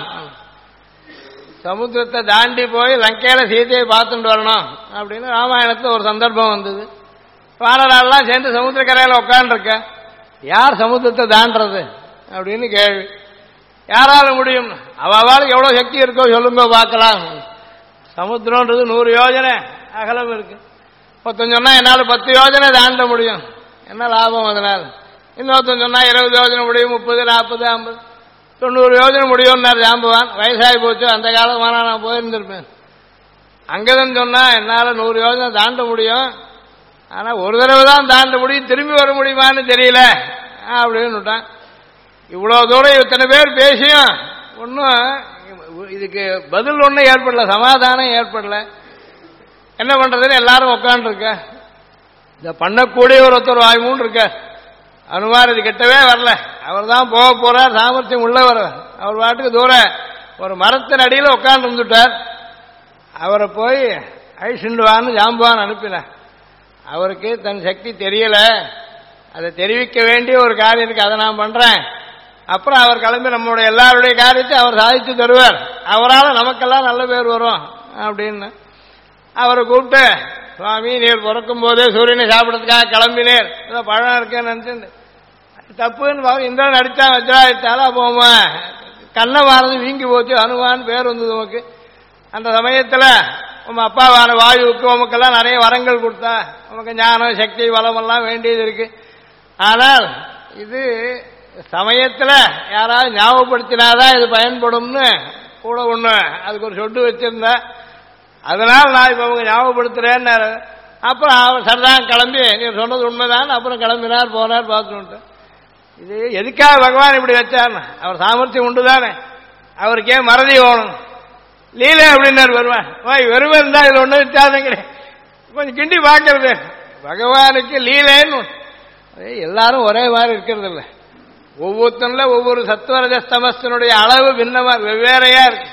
சமுத்திரத்தை தாண்டி போய் லங்கையில சீதையை பார்த்துட்டு வரணும் அப்படின்னு ராமாயணத்துல ஒரு சந்தர்ப்பம் வந்தது. வானராலாம் சேர்ந்து சமுத்திரக்கரையில உட்காந்துருக்க, யார் சமுத்திரத்தை தாண்டறது அப்படின்னு கேள்வி. யாரால முடியும்? அவளுக்கு எவ்வளவு சக்தி இருக்கோ சொல்லுங்க பார்க்கலாம். சமுத்திரம்ன்றது 100 யோஜனை அகலம் இருக்கு. ஒருத்தன் சொன்னா என்னால 10 யோஜனை தாண்ட முடியும், என்ன லாபம் அதனால? இன்னொருத்தன் சொன்னா 20 யோஜனை முடியும், 30, 40, 50, 90 யோஜனை முடியும்னார் ஜாம்பவான். வயசாகி போச்சு, அந்த காலமான நான் போயிருந்திருப்பேன். அங்கதான் சொன்னா என்னால 100 யோஜனை தாண்ட முடியும், ஆனா ஒரு தடவை தான் தாண்ட முடியும், திரும்பி வர முடியுமான்னு தெரியல அப்படின்னு விட்டான். இவ்வளவு தூரம் இத்தனை பேர் பேசியும் ஒன்னும் இதுக்கு பதில் ஒன்றும் ஏற்படல, சமாதானம் ஏற்படல. என்ன பண்றதுன்னு எல்லாரும் உட்காந்து இருக்க. இத பண்ணக்கூடிய ஒருத்தர் வாய்மூன் இருக்க. அனுமார் இது கிட்டவே வரல, அவர் தான் போக போறார், சாமர்த்தியம் உள்ளவர். அவர் பாட்டுக்கு தூரம் ஒரு மரத்தின் அடியில் உட்கார்ந்து இருந்துட்டார். அவரை போய் ஐஷிண்டுவான்னு ஜாம்பவான் அனுப்பினார். அவருக்கு தன் சக்தி தெரியல, அதை தெரிவிக்க வேண்டிய ஒரு காரியம் இருக்கு, அதை நான் பண்றேன். அப்புறம் அவர் கிளம்பி நம்மளுடைய எல்லாருடைய காரியத்தை அவர் சாதித்து தருவார், அவரால் நமக்கெல்லாம் நல்ல பேர் வரும் அப்படின்னு அவரை கூப்பிட்டு, சுவாமி நீர் பிறக்கும் போதே சூரியனை சாப்பிடறதுக்காக கிளம்பினேர், ஏதோ பழம் இருக்கேன்னு நினைச்சு தப்புன்னு இந்திரன் அடித்தா வஜ்ராயிட்டாலும் அப்போ கண்ணமானது வீங்கி போச்சு, அனுமான் பேர் வந்தது உமக்கு. அந்த சமயத்தில் உங்க அப்பாவான வாயுவுக்கு உமக்கெல்லாம் நிறைய வரங்கள் கொடுத்தா, உமக்கு ஞானம் சக்தி வளமெல்லாம் வேண்டியது இருக்கு. ஆனால் இது சமயத்தில் யாராவது ஞாபகப்படுத்தினாதான் இது பயன்படும்னு கூட ஒன்று அதுக்கு ஒரு சொட்டு வச்சிருந்தா, அதனால் நான் இப்போ அவங்க ஞாபகப்படுத்துறேன்னு. அப்புறம் அவர் சரிதான் கிளம்பி நீ சொன்னது உண்மைதான், அப்புறம் கிளம்பினார், போனார், பார்த்துட்டு. இது எதுக்காக பகவான் இப்படி வச்சார்? அவர் சாமர்த்தியம் உண்டு தானே, அவருக்கே மறதி ஓணும். லீலை அப்படின்னாரு வருவான். வெறுமை இருந்தா இது ஒன்றும் வித்தியாசம் கிடையாது, கொஞ்சம் கிண்டி பார்க்கறது. பகவானுக்கு லீலைன்னு எல்லாரும் ஒரே மாதிரி இருக்கிறது இல்லை. ஒவ்வொருத்தன்ல ஒவ்வொரு சத்வரஜஸ்தமஸ்தனுடைய அளவு பின்னமா வெவ்வேறையா இருக்கு.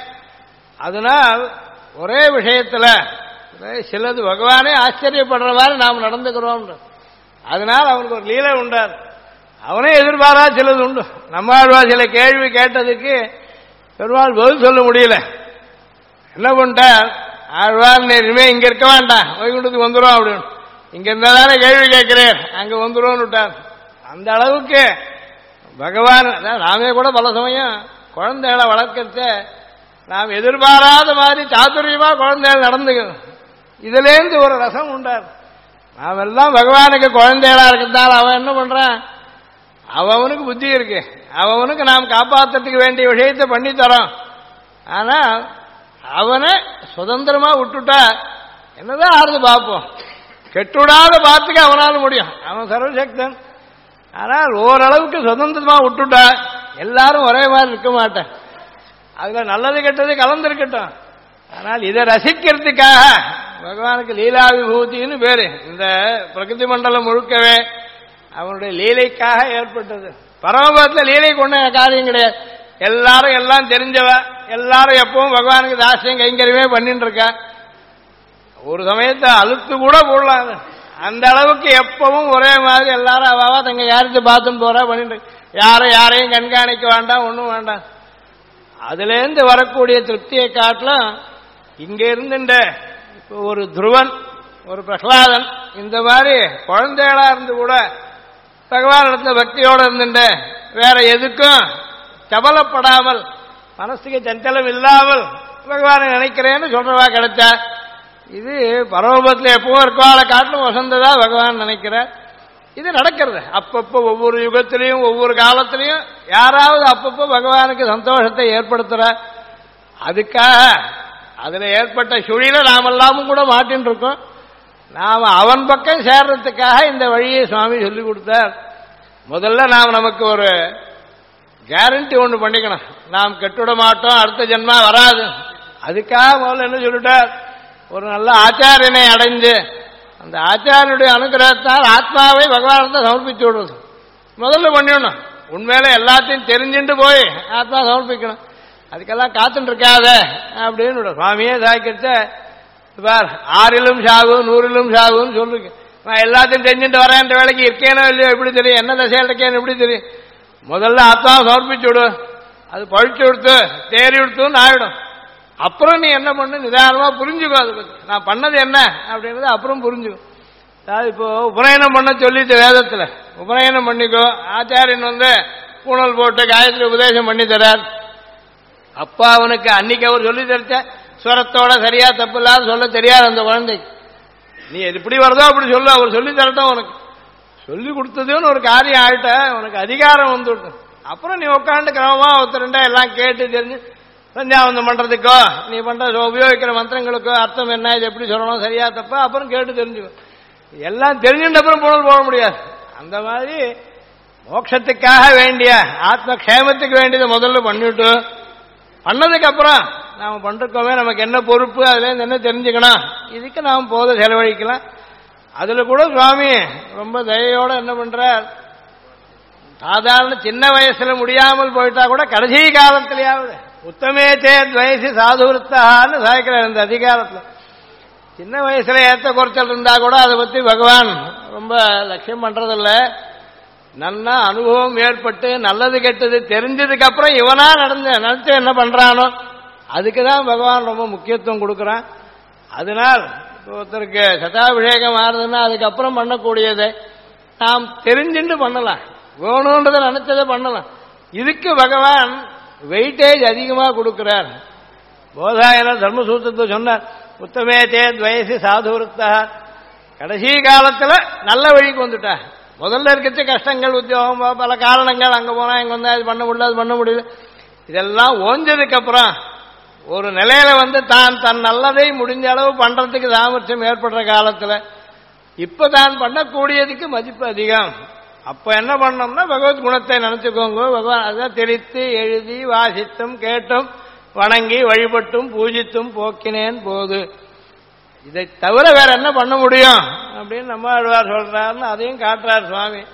அதனால் ஒரே விஷயத்துல சிலது பகவானே ஆச்சரியப்படுற மாதிரி நாம் நடந்துக்கிறோம். அதனால் அவனுக்கு ஒரு லீலை உண்டார். அவனே எதிர்பாரா சிலது உண்டு. நம்மாழ்வா சில கேள்வி கேட்டதுக்கு பெருமாள் பதில் சொல்ல முடியல. என்ன பண்ணிட்டார், ஆழ்வார் இனிமே இங்க இருக்க வேண்டாம், வைகுண்டத்துக்கு வந்துடும் அப்படின்னு. இங்க இருந்தா தானே கேள்வி கேட்கிறேன், அங்க வந்துடும் விட்டார். அந்த அளவுக்கு பகவான். நாமே கூட பல சமயம் குழந்தைகளை வளர்க்கறத நாம் எதிர்பாராத மாதிரி சாதுரியமா குழந்தைகள் நடந்துக்கணும். இதுலேருந்து ஒரு ரசம் உண்டார். நாம் எல்லாம் பகவானுக்கு குழந்தைகளா இருக்கிறதால அவன் என்ன பண்றான், அவனுக்கு புத்தி இருக்கு, அவனுக்கு நாம் காப்பாற்றுறதுக்கு வேண்டிய விஷயத்தை பண்ணி தரோம். ஆனா அவனை சுதந்திரமா விட்டுட்டா என்னதான் ஆறுது பார்ப்போம். கெட்டுடாத பார்த்துக்க அவனால முடியும், அவன் சர்வசக்தன். ஆனால் ஓரளவுக்கு சுதந்திரமா விட்டுட்டா எல்லாரும் ஒரே மாதிரி இருக்க மாட்டேன். அதுல நல்லது கெட்டது கலந்துருக்கட்டும். ஆனால் இதை ரசிக்கிறதுக்காக பகவானுக்கு லீலா விபூதின்னு பேரு. இந்த பிரகிருதி மண்டலம் முழுக்கவே அவனுடைய லீலைக்காக ஏற்பட்டது. பரமபதத்தில் லீலை கொண்ட காரியம் கிடையாது. எல்லாரும் எல்லாம் தெரிஞ்சவ, எல்லாரும் எப்பவும் பகவானுக்கு தாசியம் கைங்கரியமே பண்ணிட்டு இருக்கா. ஒரு சமயத்தை அழுத்து கூட போடலாம். அந்த அளவுக்கு எப்பவும் ஒரே மாதிரி எல்லாரும் அவாவா தங்க யாருக்கு பார்த்துன்னு போறா பண்ணிட்டு, யாரையும் கண்காணிக்க வேண்டாம், ஒன்றும் வேண்டாம். அதுலேருந்து வரக்கூடிய திருப்தியை காட்டிலும் இங்க இருந்துட்ட இப்போ ஒரு துருவன், ஒரு பிரகலாதன், இந்த மாதிரி குழந்தைகளா இருந்து கூட பகவான் இடத்துல பக்தியோட இருந்துட்டு வேற எதுக்கும் சபலப்படாமல் மனசுக்கு சஞ்சலம் இல்லாமல் பகவானை நினைக்கிறேன்னு சொல்றவா கிடைச்சா, இது பரமபத்தில் எப்பவும் இருக்கவாளை காட்டிலும் வசந்ததா பகவான் நினைக்கிறார். இது நடக்கிறது அப்பப்போ ஒவ்வொரு யுகத்திலையும் ஒவ்வொரு காலத்திலையும் யாராவது அப்பப்போ பகவானுக்கு சந்தோஷத்தை ஏற்படுத்துறார். அதுக்காக அதுல ஏற்பட்ட சுழியில நாமெல்லாமும் கூட மாட்டின்னு இருக்கோம். நாம் அவன் பக்கம் சேர்றதுக்காக இந்த வழியை சுவாமி சொல்லிக் கொடுத்தார். முதல்ல நாம் நமக்கு ஒரு கேரண்டி ஒன்று பண்ணிக்கணும், நாம் கெட்டுவிட மாட்டோம், அடுத்த ஜென்மா வராது. அதுக்காக முதல்ல என்ன சொல்லிட்டார், ஒரு நல்ல ஆச்சாரியனை அடைந்து அந்த ஆச்சாரியனுடைய அனுகிரகத்தால் ஆத்மாவை பகவானத்தை சமர்ப்பிச்சு விடுறது முதல்ல பண்ணிடணும். உண்மையில எல்லாத்தையும் தெரிஞ்சுட்டு போய் ஆத்மா சமர்ப்பிக்கணும். அதுக்கெல்லாம் காத்துட்டு இருக்காத அப்படின்னு சுவாமியே சாய்க்கிட்ட பார், 6லும் சாகு 100லும் சாகுன்னு சொல்லுங்க. நான் எல்லாத்தையும் தெரிஞ்சுட்டு வரேன், வேலைக்கு இருக்கேனோ இல்லையோ எப்படி தெரியும், என்ன தசையில் இருக்கேன்னு எப்படி தெரியும். முதல்ல ஆத்மாவை சமர்ப்பிச்சு விடு, அது பழிச்சு கொடுத்து தேறி கொடுத்துன்னு ஆயிடும். அப்புறம் நீ என்ன பண்ணு, நிதானமா புரிஞ்சுக்கோ. அதை பத்தி நான் பண்ணது என்ன அப்படின்றது அப்புறம் புரிஞ்சுக்கும். அதாவது இப்போ உபநயனம் பண்ண சொல்லிட்டு வேதத்துல உபநயனம் பண்ணிக்கோ. ஆச்சாரியன் பூணல் போட்டு காயத்ரி உபதேசம் பண்ணி தரார். அப்பா அவனுக்கு அன்னைக்கு அவர் சொல்லி தரச்ச ஸ்வரத்தோட சரியா தப்பு இல்லாத சொல்ல தெரியாது அந்த குழந்தைக்கு. நீ எப்படி வருதோ அப்படி சொல்லு, அவர் சொல்லி தரட்டும். உனக்கு சொல்லி கொடுத்ததுன்னு ஒரு காரியம் ஆயிட்ட, உனக்கு அதிகாரம் வந்துவிட்டு அப்புறம் நீ உட்காந்து கிரமமா ஒருத்தருண்டா எல்லாம் கேட்டு தெரிஞ்சு சந்தியாவந்தம் பண்றதுக்கோ நீ பண்ற உபயோகிக்கிற மந்திரங்களுக்கோ அர்த்தம் என்ன, இது எப்படி சொல்லணும், சரியா தப்பா அப்புறம் கேட்டு தெரிஞ்சுக்கோ. எல்லாம் தெரிஞ்சுட்ட அப்புறம் புனல் போட முடியாது. அந்த மாதிரி மோட்சத்துக்காக வேண்டிய ஆத்ம க்ஷேமத்துக்கு வேண்டியதை முதல்ல பண்ணிவிட்டு பண்ணதுக்கு அப்புறம் நாம பண்றோமே நமக்கு என்ன பொறுப்பு, அதுல இருந்து என்ன தெரிஞ்சுக்கணும், இதுக்கு நாம் போத செலவழிக்கலாம். அதுல கூட சுவாமி ரொம்ப தயையோட என்ன பண்றார், சாதாரண சின்ன வயசுல முடியாமல் போயிட்டா கூட கடைசி காலத்திலேயாவது உத்தமே சேத் வயசு சாதுவிருத்தான்னு சாய்க்கிறார். இந்த அதிகாரத்துல சின்ன வயசுல ஏத்த குறைச்சல் இருந்தா கூட அதை பத்தி பகவான் ரொம்ப லட்சியம் பண்றதில்ல. நன்னா அனுபவம் ஏற்பட்டு நல்லது கெட்டது தெரிஞ்சதுக்கு அப்புறம் இவனா நினைச்சு என்ன பண்றானோ அதுக்குதான் பகவான் ரொம்ப முக்கியத்துவம் கொடுக்கறான். அதனால் ஒருத்தருக்கு சதாபிஷேகம் ஆறுதுன்னா அதுக்கப்புறம் பண்ணக்கூடியதை நாம் தெரிஞ்சுட்டு பண்ணலாம், வேணுன்றதை நினைச்சதை பண்ணலாம். இதுக்கு பகவான் வெயிட்டேஜ் அதிகமா கொடுக்கிறார். போதாயன தர்மசூத்திரத்தை சொன்னார், உத்தமே சேத் வயசு சாதுவிருத்தா. கடைசி காலத்துல நல்ல வழிக்கு வந்துட்டா. முதல்ல இருக்கிறது கஷ்டங்கள், உத்தியோகம், பல காரணங்கள், அங்க போனா இங்க வந்தா இது பண்ண முடியல அது பண்ண முடியல, இதெல்லாம் ஓஞ்சதுக்கு அப்புறம் ஒரு நிலையில தான் தன் நல்லதை முடிஞ்ச அளவு பண்றதுக்கு சாமர்த்தியம் ஏற்படுற காலத்துல இப்ப தான் பண்ணக்கூடியதுக்கு மதிப்பு அதிகம். அப்ப என்ன பண்ணோம்னா பகவத் குணத்தை நினைச்சுக்கோங்க. பகவான் அதான் தெரித்து எழுதி வாசித்தும் கேட்டும் வணங்கி வழிபட்டும் பூஜித்தும் போக்கினேன் போது, இதை தவிர வேற என்ன பண்ண முடியும் அப்படின்னு நம்ம ஆழ்வார் சொல்றாருன்னு அதையும் காட்டுறார் சுவாமி.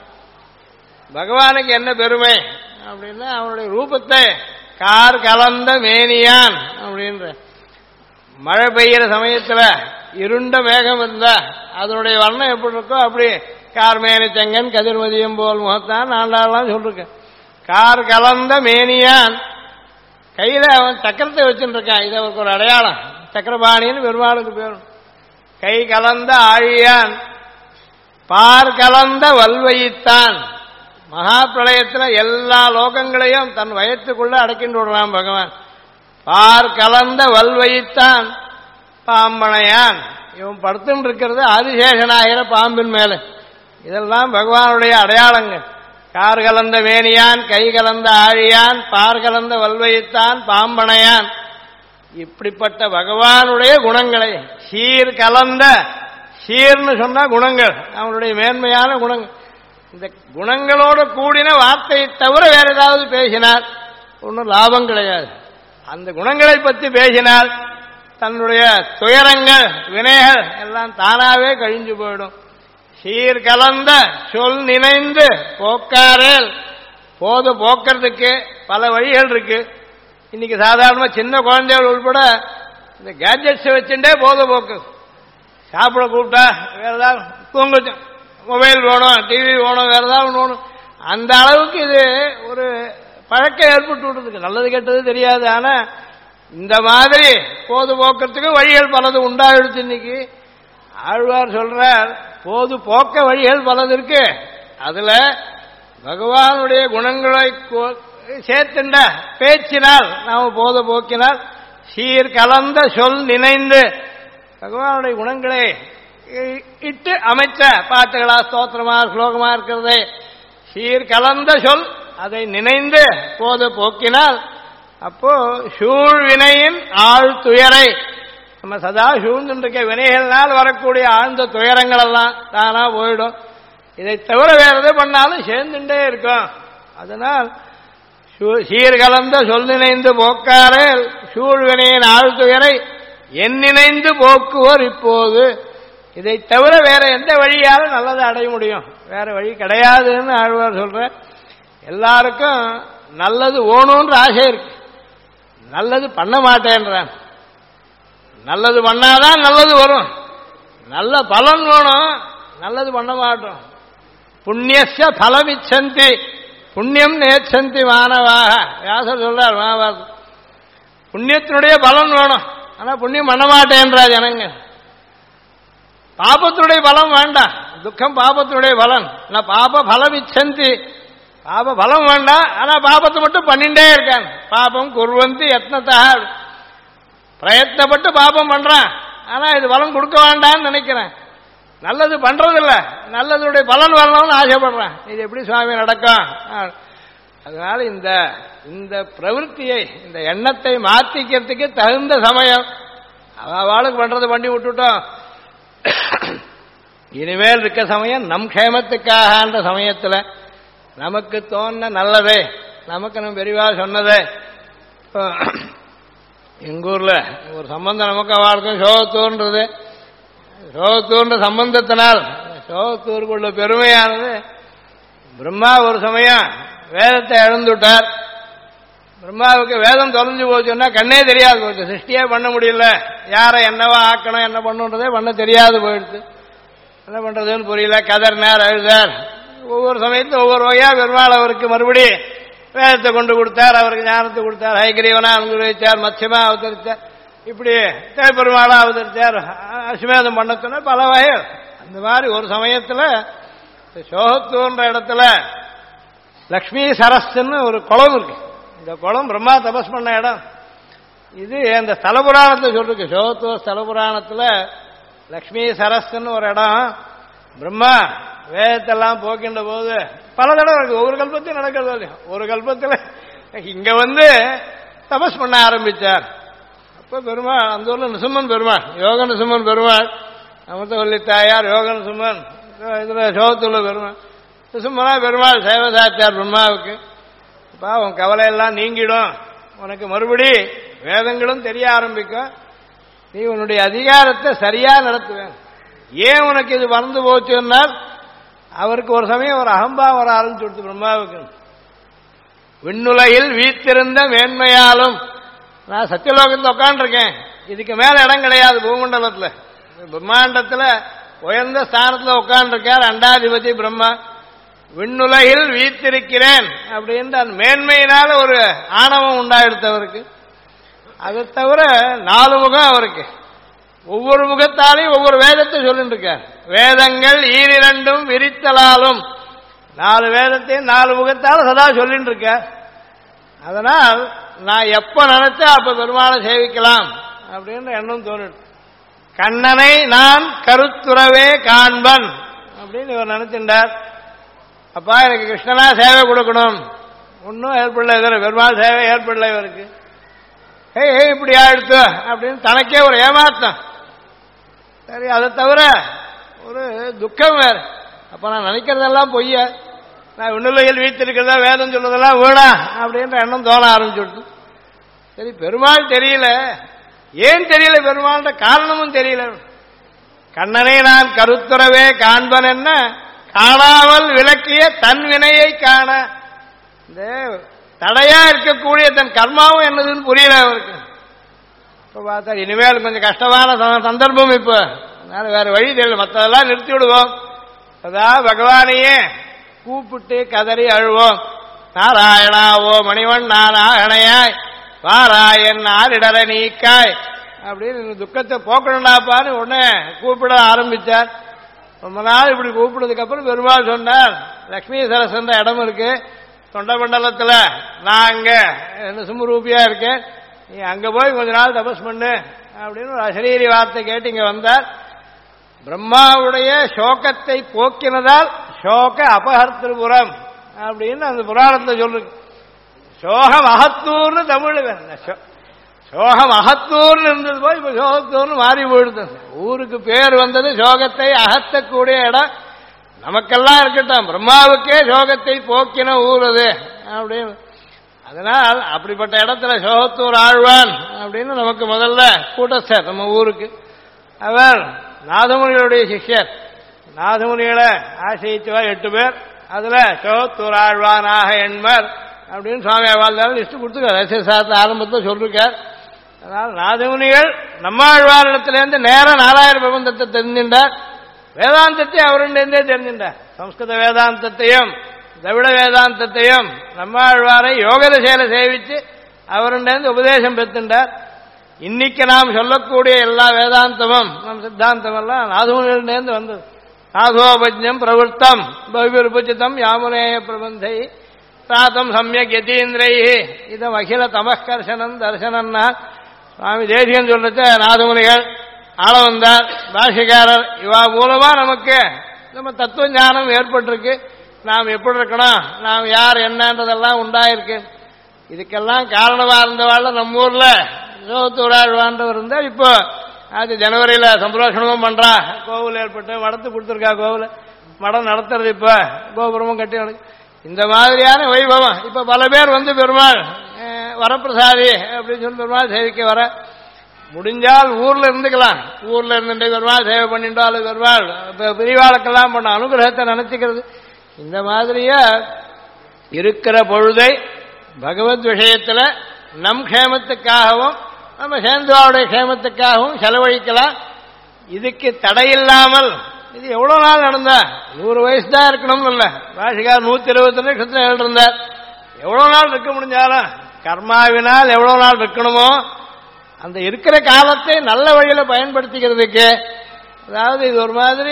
பகவானுக்கு என்ன பெருமை அப்படின்னா அவனுடைய ரூபத்தை கார் கலந்த மேனியான் அப்படின்ற. மழை பெய்கிற சமயத்துல இருண்ட மேகம் இருந்தா அதனுடைய வர்ணம் எப்படி இருக்கோ அப்படி கார்மேனி செங்கன் கதிர்மதியம் போல் முகத்தான் ஆண்டாலாம் சொல்லிருக்கேன். கார் கலந்த மேனியான், கையில அவன் சக்கரத்தை வச்சுட்டு இருக்கான். இது அவருக்கு ஒரு அடையாளம். சக்கரபாணின்னு பெருமாளுக்கு பேரும். கை கலந்த ஆழியான், பார் கலந்த வல்வைத்தான். மகா பிரளயத்துல எல்லா லோகங்களையும் தன் வயத்துக்குள்ள அடக்கிட்டு விடுறான் பகவான். பார் கலந்த வல்வைத்தான் பாம்பனையான். இவன் படுத்துன்னு இருக்கிறது ஆதிசேஷனாகிற பாம்பின் மேல. இதெல்லாம் பகவானுடைய அடையாளங்கள். கார் கலந்த மேனியான், கை கலந்த ஆழியான், பார் கலந்த வல்வைத்தான் பாம்பனையான். இப்படிப்பட்ட பகவானுடைய குணங்களை சீர் கலந்த, சீர்னு சொன்னா குணங்கள், அவனுடைய மேன்மையான குணங்கள். இந்த குணங்களோட கூடின வார்த்தையை தவிர வேற ஏதாவது பேசினால் ஒன்றும் லாபம் கிடையாது. அந்த குணங்களை பற்றி பேசினால் தன்னுடைய துயரங்கள் வினைகள் எல்லாம் தானாவே கழிஞ்சு போயிடும். சீர் கலந்த சொல் நினைந்து போக்காரேல். போது போக்குறதுக்கு பல வழிகள் இருக்கு. இன்னைக்கு சாதாரணமா சின்ன குழந்தைகள் உள்பட இந்த கேட்ஜெட்ஸ் வச்சுட்டே போத போக்கு. சாப்பிட கூப்பிட்டா வேற ஏதாவது தூங்க மொபைல் வேணும், டிவி வேணும், வேற ஏதாவது வேணும். அந்த அளவுக்கு இது ஒரு பழக்கம் ஏற்பட்டு விடுறதுக்கு நல்லது கெட்டது தெரியாது. ஆனா இந்த மாதிரி போதுபோக்கத்துக்கு வழிகள் பலது உண்டாயிடுச்சு. இன்னைக்கு ஆழ்வார் சொல்றார், போது போக்க வழிகள் பலது இருக்கு. அதுல பகவானுடைய குணங்களை சேர்த்துண்ட பேச்சினால் நாம போத போக்கினால் சீர் கலந்த சொல் நினைந்து பகவானுடைய குணங்களை இட்டு அமைச்ச பாட்டுகளா ஸ்தோத்திரமா ஸ்லோகமா இருக்கிறதே சீர் கலந்த சொல் அதை நினைந்து போத போக்கினால் அப்போ சூழ் வினையின் ஆழ் துயரை நம்ம சதா சூழ்ந்துருக்க வினைகள்னால் வரக்கூடிய ஆழ்ந்த துயரங்கள் எல்லாம் தானா போயிடும். இதை தவிர வேற எது பண்ணாலும் சேர்ந்துட்டே இருக்கும். அதனால் சீர்கலந்த சொல் நினைந்து போக்காரே சூழ்வினையின் ஆழ்துயரை என் நினைந்து போக்குவோர் இப்போது. இதை தவிர வேற எந்த வழியாலும் நல்லதை அடைய முடியும்? வேற வழி கிடையாதுன்னு ஆழ்வார் சொல்ற. எல்லாருக்கும் நல்லது ஓணுன்ற ஆசை இருக்கு, நல்லது பண்ண மாட்டேன்றான். நல்லது பண்ணாதான் நல்லது வரும், நல்ல பலன் வேணும், நல்லது பண்ண மாட்டோம். புண்ணியஸ்ய பலமிச்சந்தி புண்ணியம் நேச்சந்தி மாணவாக வியாசர் சொல்றார் மகாபாரதம். புண்ணியத்தினுடைய பலன் வேணும், ஆனா புண்ணியம் பண்ண மாட்டேன்றா ஜனங்க. பாபத்தினுடைய பலம் வேண்டாம், துக்கம் பாபத்தினுடைய பலன். நான் பாப பலம் இச்சந்தி, பாப பலம் வேண்டாம், ஆனா பாபத்தை மட்டும் பண்ணிட்டே இருக்கான். பாபம் குர்வந்தி யத்னதா, பிரயத்னப்பட்டு பாபம் பண்றான், ஆனா இது பலம் கொடுக்க வேண்டாம்னு நினைக்கிறேன். நல்லது பண்றதில்ல, நல்லதுடைய பலன் வரணும்னு ஆசைப்படுறேன். இது எப்படி சுவாமி நடக்கும்? அதனால இந்த பிரவருத்தியை இந்த எண்ணத்தை மாற்றிக்கிறதுக்கு தகுந்த சமயம் அவளுக்கு பண்றது பண்ணி விட்டுட்டோம். இனிமேல் இருக்க சமயம் நம் க்ஷேமத்துக்காக சமயத்துல நமக்கு தோன்ற நல்லதே, நமக்கு நம்ம பெரியவா சொன்னதே. எங்கூர்ல ஒரு சம்பந்தம் நமக்கு அவளுக்கும் சோகத்தூர்ன்றது. சோகத்தூர்ன்ற சம்பந்தத்தினால் சோகத்தூருக்குள்ள பெருமையானது, பிரம்மா ஒரு சமயம் வேதத்தை இழந்துட்டார். பிரம்மாவுக்கு வேதம் தொலைஞ்சு போச்சுன்னா கண்ணே தெரியாது போச்சு, சிருஷ்டியே பண்ண முடியல, யாரை என்னவா ஆக்கணும் என்ன பண்ணுன்றதே பண்ண தெரியாது போயிடுச்சு. என்ன பண்றதுன்னு புரியல, கதர்னார், அழுதார். ஒவ்வொரு சமயத்துல ஒவ்வொரு வகையா பெருமாள் அவருக்கு மறுபடி வேதத்தை கொண்டு கொடுத்தார், அவருக்கு ஞானத்தை கொடுத்தார். ஹைகிரீவனா அனுகிரகிச்சார், மத்யமா அவதரித்தார், இப்படி பெருமாளா அவதரித்தார், அஸ்வமேதம் பண்ண சொன்னார், பல வகை. அந்த மாதிரி ஒரு சமயத்துல சோகத்தூர்ன்ற இடத்துல லக்ஷ்மி சரஸ்ன்னு ஒரு குளம் இருக்கு. இந்த குளம் பிரம்மா தபஸ் பண்ண இடம். இது அந்த ஸ்தல புராணத்தை சொல்லிருக்கு. சோகத்தூர் ஸ்தல புராணத்துல லக்ஷ்மி சரஸ்ன்னு ஒரு இடம். பிரம்மா வேதத்தெல்லாம் போக்கின்ற போது பல தடவை இருக்கு, ஒவ்வொரு கல்பத்தையும் நடக்கிறது இல்லையா. ஒரு கல்பத்துல இங்க வந்து தபஸ் பண்ண ஆரம்பிச்சார். அப்ப பெருமாள் அந்த ஊர்ல நிசும்மன் பெருமாள், யோக நிசும்மன் பெருமாள், அமிர்தவல்லி தாயார் யோக நிசும்மன், இதுல சோகத்துல பெருமாள். நிசும்மனா பெருமாள் சேவை சாத்தியார் பிரம்மாவுக்கு. அப்பா உன் கவலையெல்லாம் நீங்கிடும், உனக்கு மறுபடி வேதங்களும் தெரிய ஆரம்பிக்கும், நீ உன்னுடைய அதிகாரத்தை சரியா நடத்துவேன். ஏன் உனக்கு இது மறந்து போச்சுன்னால் அவருக்கு ஒரு சமயம் ஒரு அகம்பாவம் வர ஆரம்பிச்சு பிரம்மாவுக்கு. விண்ணுலகில் வீத்திருந்த மேன்மையாலும் நான் சத்தியலோகத்தில் உட்காந்துருக்கேன், இதுக்கு மேல இடம் கிடையாது பூமண்டலத்துல. பிரம்மாண்டத்துல உயர்ந்த ஸ்தானத்துல உட்காந்துருக்கார் அண்டாதிபதி பிரம்மா. விண்ணுலகில் வீத்திருக்கிறேன் அப்படின்ற அந்த மேன்மையினால ஒரு ஆணவம் உண்டாயிடுத்தவருக்கு. அதை தவிர 4 முகம் அவருக்கு, ஒவ்வொரு முகத்தாலையும் ஒவ்வொரு வேதத்தை சொல்லிட்டு இருக்கார். வேதங்கள் ஈரிரண்டும் விரித்தலாலும் 4 வேதத்தையும் 4 முகத்தால சதா சொல்லிட்டு இருக்கார். அதனால் நான் எப்ப நினைச்சா அப்ப பெருமாளை சேவிக்கலாம் அப்படின்ற எண்ணம் தோணிட்டு, கண்ணனை நான் கருத்துறவே காண்பன் அப்படின்னு இவர் நினைச்சிருந்தார். அப்பா எனக்கு கிருஷ்ணனா சேவை கொடுக்கணும், ஒன்னும் ஏற்படல, பெருமாள் சேவை ஏற்படல இவருக்கு. இப்படி ஆயிடுத்து அப்படின்னு தனக்கே ஒரு ஏமாத்தம். சரி, அதை தவிர ஒரு துக்கம் வேற. அப்ப நான் நினைக்கிறதெல்லாம் பொய்ய, நான் விண்ணுலகில் வீத்திருக்கிறதா வேதம் சொல்றதெல்லாம் வேணா அப்படின்ற எண்ணம் தோண ஆரம்பிச்சுடுது. சரி, பெருமாள் தெரியல, ஏன் தெரியல, பெருமாள்ன்ற காரணமும் தெரியல. கண்ணனை நான் கருத்துறவே காண்பன் என்ன, காணாமல் விளக்கிய தன் வினையை காண. இந்த தடையா இருக்கக்கூடிய தன் கர்மாவும் என்னதுன்னு புரியல அவருக்கு. இப்ப பார்த்தா இனிமேல் கொஞ்சம் கஷ்டமான சந்தர்ப்பம். இப்ப அதனால வேற வழி தெரியல, மற்றதெல்லாம் நிறுத்தி விடுவோம், அதான் பகவானையே கூப்பிட்டு கதறி அழுவோம். நாராயணா ஓ மணிவண்ணா நாகணையாய் வாராயன் ஆரிடர நீக்காய் அப்படின்னு துக்கத்தை போக்கணும்டாப்பான்னு உடனே கூப்பிட ஆரம்பிச்சார். ரொம்ப நாள் இப்படி கூப்பிடுறதுக்கு அப்புறம் பெருமாள் சொன்னார், லக்ஷ்மி சரஸ்ன்ற இடம் இருக்கு தொண்ட மண்டலத்தில், நான் அங்க சுமரூபியா இருக்கேன், நீ அங்க போய் கொஞ்ச நாள் தபஸ் பண்ணு அப்படின்னு ஒரு அசரீரி வார்த்தை கேட்டு இங்க வந்தார். பிரம்மாவுடைய சோகத்தை போக்கினதால் சோக அபஹர்த்திருபுரம் அப்படின்னு அந்த புராணத்தை சொல்லு. சோக மகத்தூர்னு தமிழ், சோக மகத்தூர்னு இருந்தது போய் இப்ப சோகத்தூர்னு மாறி போயிடுது. ஊருக்கு பேர் வந்தது சோகத்தை அகத்தக்கூடிய இடம். நமக்கெல்லாம் இருக்கட்டும், பிரம்மாவுக்கே சோகத்தை போக்கின ஊர் அது அப்படின்னு. அதனால் அப்படிப்பட்ட இடத்துல சோகத்தூர் ஆழ்வான் அப்படின்னு நமக்கு முதல்ல கூட்டஸ்தர் நம்ம ஊருக்கு. அவர் நாதமுனிகளுடைய சிஷ்யர். நாதமுனிகளை ஆசிரியச்சுவா 8 பேர், அதுல சோகத்தூர் ஆழ்வானாக எண்மர் அப்படின்னு சுவாமி வாழ்ந்தாலும் லிஸ்ட் கொடுத்துருக்கார். ரசிசாரத்தில் ஆரம்பத்தில் சொல்லிருக்கார். அதனால் நாதமுனிகள் நம்மாழ்வாரிடத்திலேருந்து நேரம் 4000 பிரபந்தத்தை தெரிஞ்சின்றார். வேதாந்தத்தை அவருண்டே தெரிஞ்சின்றார். சம்ஸ்கிருத வேதாந்தத்தையும் திராவிட வேதாந்தத்தையும் நம்மாழ்வாரை யோக திசையில சேவிச்சு அவருண்டேந்து உபதேசம் பெற்றுண்டார். இன்னைக்கு நாம் சொல்லக்கூடிய எல்லா வேதாந்தமும் நம் சித்தாந்தம் எல்லாம் நாதமுனிகளிடேந்து வந்தது. நாதோபஜ்யம் பிரவருத்தம் பவிருபுச்சிதம் யாமுனேய பிரபந்தை தாத்தம் சமயக் யதீந்திரை இதம் அகில தமஸ்கர்ஷனம் தர்சனம்னா சுவாமி தேசிகன் சொல்றத நாதமுனிகள் ஆள வந்தார். பாஷிகாரர் இவா மூலமா நமக்கு நம்ம தத்துவ ஞானம் ஏற்பட்டிருக்கு. நாம் எப்படி இருக்கணும், நாம் யார் என்னன்றதெல்லாம் உண்டாயிருக்கு. இதுக்கெல்லாம் காரணமா இருந்தவாள் நம்ம ஊர்ல சோகத்தூராழ்வான்றவர் இருந்தார். இப்போ அது ஜனவரியில சம்பிரோஷணமும் பண்றா. கோவில் ஏற்பட்டு மடத்து கொடுத்துருக்கா. கோவில் மடம் நடத்துறது இப்ப கோபுரமும் கட்டி இந்த மாதிரியான வைபவம். இப்ப பல பேர் வந்து பெருமாள் வரப்பிரசாதி அப்படின்னு சொல்லி பெருமாள் சேவிக்க வர முடிஞ்சால் ஊர்ல இருந்துக்கலாம். ஊர்ல இருந்துட்டு பெருமாள் சேவை பண்ணிட்டோ அல்லது பெருமாள் பிரிவாளுக்கெல்லாம் பண்ண அனுகிரகத்தை நினைச்சுக்கிறது. இந்த மாதிரியா இருக்கிற பொழுதை பகவத் விஷயத்துல நம் க்ஷேமத்துக்காகவும் நம்ம சேர்ந்தவாவுடைய க்ஷேமத்துக்காகவும் செலவழிக்கலாம். இதுக்கு தடையில்லாமல் இது எவ்வளவு நாள் நடந்தா 100 வயசு தான் இருக்கணும்னு இல்ல. பாஷிகார் 122 நட்சத்திரம் இருந்தார். எவ்வளவு நாள் இருக்க முடிஞ்சாலும் கர்மாவினால் எவ்வளவு நாள் இருக்கணுமோ அந்த இருக்கிற காலத்தை நல்ல வழியில பயன்படுத்திக்கிறதுக்கு, அதாவது இது ஒரு மாதிரி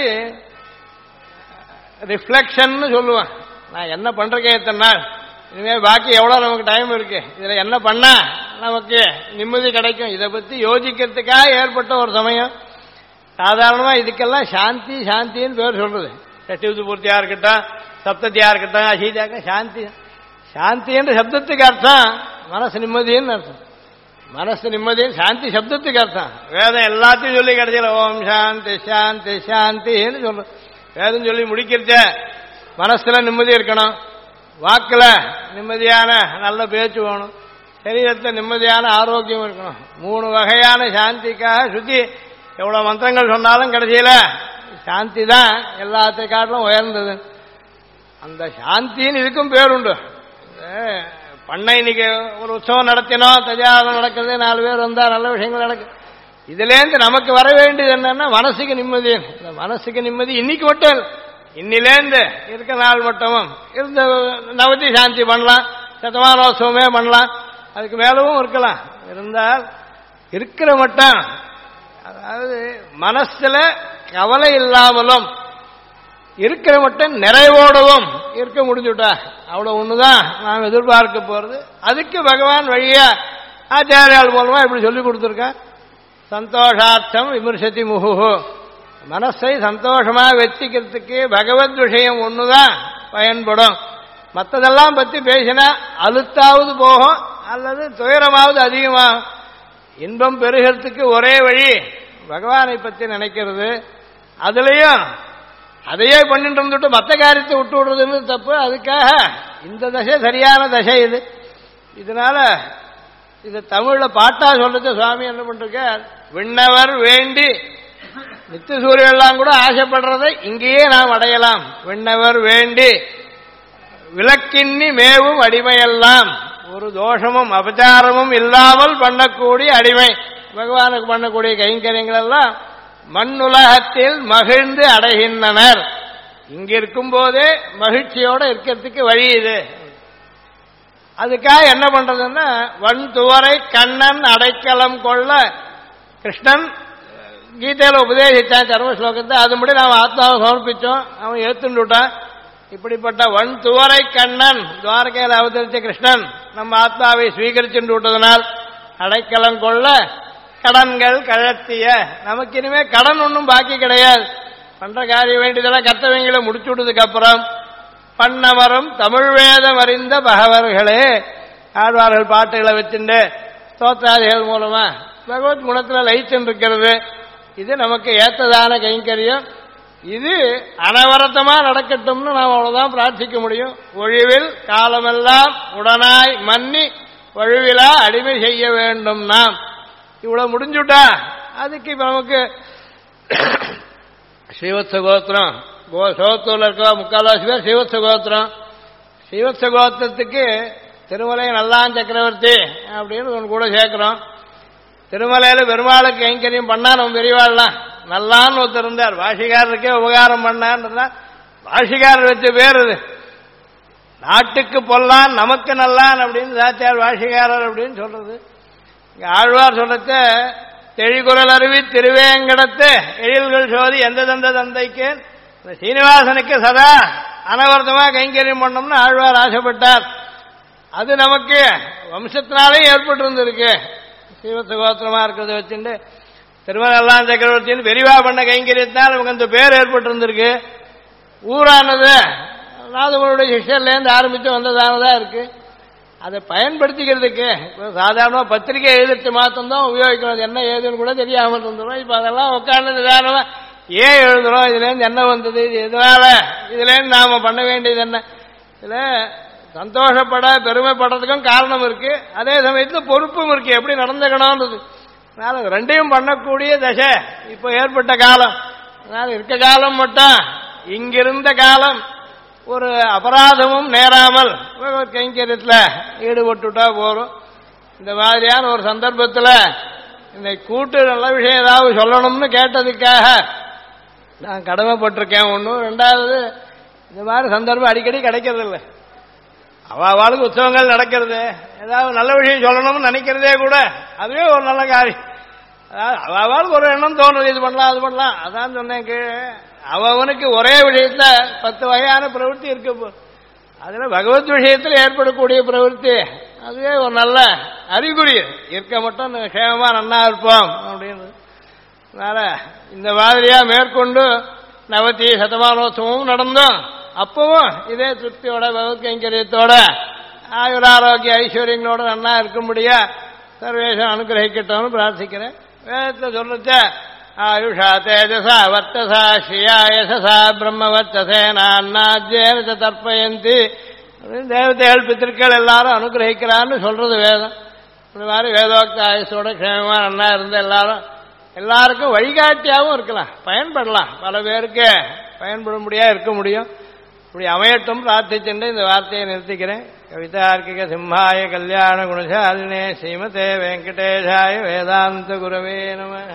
ரிஃப்ளெக்ஷன் சொல்லுவேன். நான் என்ன பண்றேன் இத்தனை நாள், இனிமே பாக்கி எவ்வளவு நமக்கு டைம் இருக்கு, இதுல என்ன பண்ணா நமக்கு நிம்மதி கிடைக்கும், இதை பத்தி யோசிக்கிறதுக்காக ஏற்பட்ட ஒரு சமயம். சாதாரணமா இதுக்கெல்லாம் சாந்தி சாந்தின்னு பேர் சொல்றது. சஷ்டி பூர்த்தியா இருக்கட்டும், சப்தத்தியா இருக்கட்டும், அசீதியாக சாந்தி. சாந்தி என்ற சப்தத்துக்கு அர்த்தம் மனசு நிம்மதின்னு அர்த்தம். மனசு நிம்மதின்னு சாந்தி சப்தத்துக்கு அர்த்தம். வேதம் எல்லாத்தையும் சொல்லி கிடைச்சல ஓம் சாந்தி சாந்தி சாந்தின்னு சொல்றோம். வேதம் சொல்லி முடிக்கிறத மனசுல நிம்மதி இருக்கணும், வாக்குல நிம்மதியான நல்ல பேச்சு வேணும், சரீரத்தை நிம்மதியான ஆரோக்கியம் இருக்கணும். 3 வகையான சாந்திக்காக சுத்தி எவ்வளவு மந்திரங்கள் சொன்னாலும் கடைசியில சாந்தி தான் எல்லாத்தை காட்டிலும் உயர்ந்தது. அந்த சாந்தின்னு இதுக்கும் பேருண்டு. பண்ணை இன்னைக்கு ஒரு உற்சவம் நடத்தினோம், தஜாவதம் நடக்கிறது, 4 பேர் வந்தா நல்ல விஷயங்கள் நடக்குது. இதுலேருந்து நமக்கு வர வேண்டியது என்னன்னா மனசுக்கு நிம்மதி. இந்த மனசுக்கு நிம்மதி இன்னைக்கு மட்டும் இன்னிலேருந்து இருக்க நாள் மட்டும் இருந்த நவதி சாந்தி பண்ணலாம், சதமானோத்சவமே பண்ணலாம், அதுக்கு மேலவும் இருக்கலாம். இருந்தால் இருக்கிற மட்டும், அதாவது மனசுல கவலை இல்லாமலும் இருக்கிற மட்டும் நிறைவோடவும் இருக்க முடிஞ்சுட்டா அவ்வளவு ஒண்ணுதான் நாம் எதிர்பார்க்க போறது. அதுக்கு பகவான் வழியா ஆச்சாரியால் மூலமா இப்படி சொல்லி கொடுத்துருக்கா. சந்தோஷார்த்தம் விமர்சதி முகு, மனசை சந்தோஷமா வச்சுக்கிறதுக்கு பகவத் விஷயம் ஒண்ணுதான் பயன்படும். மற்றதெல்லாம் பத்தி பேசினா அழுத்தாவது போகும் அல்லது துயரமாவது அதிகமாகும். இன்பம் பெருகிறதுக்கு ஒரே வழி பகவானை பத்தி நினைக்கிறது. அதுலயும் அதையே பண்ணிட்டு இருந்துட்டு மற்ற காரியத்தை விட்டு விடுறதுன்னு தப்பு. அதுக்காக இந்த தசை சரியான தசை இது. இதனால இது தமிழ்ல பாட்டா சொல்றது சுவாமி என்ன பண்றார், விண்ணவர் வேண்டி நித்திய சூரியெல்லாம் கூட ஆசைப்படுறதை இங்கேயே நாம் அடையலாம். விண்ணவர் வேண்டி விளக்கின்னி மேவும் அடிமையெல்லாம், ஒரு தோஷமும் அபச்சாரமும் இல்லாமல் பண்ணக்கூடிய அடிமை, பகவானுக்கு பண்ணக்கூடிய கைங்கரியங்கள் எல்லாம் மண்ணுலகத்தில் மகிழ்ந்து அடைகின்றனர். இங்க இருக்கும் போதே மகிழ்ச்சியோட இருக்கிறதுக்கு வழி இது. அதுக்காக என்ன பண்றதுன்னா வன் துவரை கண்ணன் அடைக்கலம் கொள்ள கிருஷ்ணன் கீதையில உபதேசித்தான் தர்ம ஸ்லோகத்தை. அதுபடி நாம் ஆத்மாவை சமர்ப்பிச்சோம், அவன் ஏத்துண்டு விட்டான். இப்படிப்பட்ட வன் துவரை கண்ணன் துவாரகையில் அவதரித்த கிருஷ்ணன் நம்ம ஆத்மாவை ஸ்வீகரிச்சுட்டு விட்டதனால் அடைக்கலம் கொள்ள கடன்கள் கழத்திய, நமக்கு இனிமே கடன் ஒன்றும் பாக்கி கிடையாது. பண்ற காரியம் வேண்டியதெல்லாம் கர்த்தவியங்களை முடிச்சு விட்டதுக்கு அப்புறம் பண்ணவரும் தமிழ் வேதம் அறிந்த பகவர்களே, ஆழ்வார்கள் பாட்டுகளை வச்சுட்டு ஸ்தோத்திராதிகள் மூலமா பகவத் குணத்துல லயிச்சுன்னு இருக்கிறது. இது நமக்கு ஏத்ததான கைங்கரியம். இது அனவரத்தமா நடக்கட்டும்னு நாம் அவ்வளவுதான் பிரார்த்திக்க முடியும். ஒழிவில் காலமெல்லாம் உடனாய் மன்னி ஒழிவிலா அடிமை செய்ய வேண்டும். நாம் இவ்வளவு முடிஞ்சுட்டா அதுக்கு இப்ப நமக்கு ஸ்ரீவத்ச கோத்திரம், சோத்தூர்ல இருக்க முக்கால்வாசி பேர் ஸ்ரீவத்ச கோத்திரம். ஸ்ரீவத்ச கோத்திரத்துக்கு திருமலை நல்லான் சக்கரவர்த்தி அப்படின்னு ஒன்று கூட சேர்க்கிறோம். திருமலையில பெருமாளுக்கு கைங்கரியம் பண்ணா நம்ம பெரியவாள்லாம் நல்லான்னு ஒருத்தர் இருந்தார், பாஷிகாரருக்கே உபகாரம் பண்ணான்னு. பாஷிகாரர் வச்ச பேர் இது. நாட்டுக்கு பொல்லான் நமக்கு நல்லான் அப்படின்னு சாத்தியார் பாஷிகாரர் அப்படின்னு சொல்றது. இங்க ஆழ்வார் சொல்லத்த தெழிகுரல் அருவி திருவேங்கடத்து எழில்கள் சோதி எந்த தந்த தந்தைக்கு சீனிவாசனுக்கு சதா அனவர்த்தமா கைங்கரியம் பண்ணோம்னு ஆழ்வார் ஆசைப்பட்டார். அது நமக்கு வம்சத்தினாலே ஏற்பட்டு இருந்திருக்கு. ஸ்ரீவத்ச கோத்திரமா இருக்கிறத வச்சுட்டு திருமலாம் சக்கரவர்த்தின்னு பெரிவா பண்ண கைங்கரியத்தால் நமக்கு அந்த பேர் ஏற்பட்டு இருந்திருக்கு. ஊரானது நாதவனுடைய சிஷ்யர்லேருந்து ஆரம்பித்து வந்ததானதான் இருக்கு. அதை பயன்படுத்திக்கிறதுக்கு சாதாரண பத்திரிகை எழுதிட்டு மாத்திரம்தான் உபயோகிக்கணும். என்ன ஏதுன்னு கூட தெரியாமல் இருந்துடும். இப்ப அதெல்லாம் உட்கார்ந்து நிதானமா ஏன் எழுதுறோம், இதுல இருந்து என்ன வந்தது, இது எதனால, இதுல இருந்து நாம பண்ண வேண்டியது என்ன, இதுல சந்தோஷப்பட பெருமைப்படுறதுக்கும் காரணம் இருக்கு, அதே சமயத்தில் பொறுப்பும் இருக்கு, எப்படி நடந்துக்கணும்ன்றது. அதனால ரெண்டையும் பண்ணக்கூடிய தசை இப்ப ஏற்பட்ட காலம். அதனால இருக்க காலம் மட்டும் இங்கிருந்த காலம் ஒரு அபராதமும் நேராமல் கைங்கரியத்தில் ஈடுபட்டுட்டா போறோம். இந்த மாதிரியான ஒரு சந்தர்ப்பத்தில் இன்னைக்கு கூட்டு நல்ல விஷயம் ஏதாவது சொல்லணும்னு கேட்டதுக்காக நான் கடமைப்பட்டிருக்கேன். ஒன்று. ரெண்டாவது, இந்த மாதிரி சந்தர்ப்பம் அடிக்கடி கிடைக்கிறதில்லை. அவளுக்கு உற்சவங்கள் நடக்கிறது, ஏதாவது நல்ல விஷயம் சொல்லணும்னு நினைக்கிறதே கூட அதுவே ஒரு நல்ல காரியம். அதாவது அவளுக்கு ஒரு எண்ணம் தோணுது, இது பண்ணலாம் அது பண்ணலாம். அதான் சொன்னேன், அவனுக்கு ஒரே விஷயத்துல 10 வகையான பிரவೃತ್ತಿ இருக்கு. அதுல பகவத் விஷயத்தில் ஏற்படக்கூடிய பிரவೃತ್ತಿ அதுவே ஒரு நல்ல அறிகுறி. இருக்க மட்டும் சேமமா நன்னா இருப்போம் அப்படின்னு. அதனால இந்த மாதிரியா மேற்கொண்டு நவதி சதமானோத்சவமும் நடந்தோம். அப்பவும் இதே திருப்தியோட பகவத் கைங்கரியத்தோட ஆயுராரோக்கிய ஐஸ்வர்யங்களோட நன்னா இருக்கும்படியா சர்வேஷம் அனுகிரகிக்கட்டும்னு பிரார்த்திக்கிறேன். வேதத்தை சொல்லுச்ச ஆயுஷா தேஜசா வர்த்தசா ஸ்ரீயா யசசா பிரம்மவர்த்தசே நான்னாஜ்யேன தர்ப்பயந்தி அப்படின்னு தேவதைகள் பித்திருக்கள் எல்லாரும் அனுகிரகிக்கிறான்னு சொல்றது வேதம். இந்த மாதிரி வேதோக்த ஆயுஷோட க்ஷேமமா நன்னா இருந்த எல்லாருக்கும் வழிகாட்டியாகவும் இருக்கலாம், பயன்படலாம், பல பேருக்கு பயன்படும்படியா இருக்க முடியும். இப்படி அமையட்டும் பிரார்த்திச்சுட்டு இந்த வார்த்தையை நிறுத்திக்கிறேன். கவிதார்க்கிக சிம்ஹாய கல்யாண குணசாலினே ஸ்ரீமதே வெங்கடேஷாய வேதாந்த குரவே நமः.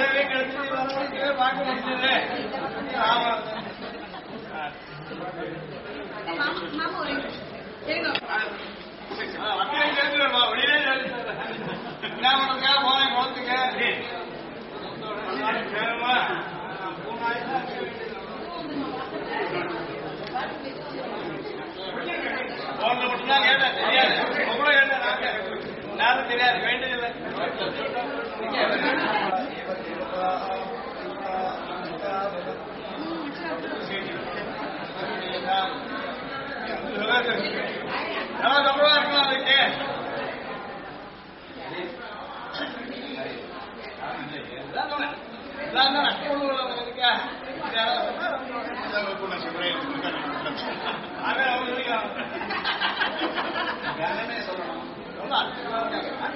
பார்க்க முடிஞ்சது. போன குளத்துங்க போன்ல மட்டும்தான் கேட்டேன், தெரியாது. ரொம்ப கேட்டேன், நானும் தெரியாது, வேண்டியதில்லை. சம்பளமா இருக்கலாம் அதுக்கு. நஷ்டம்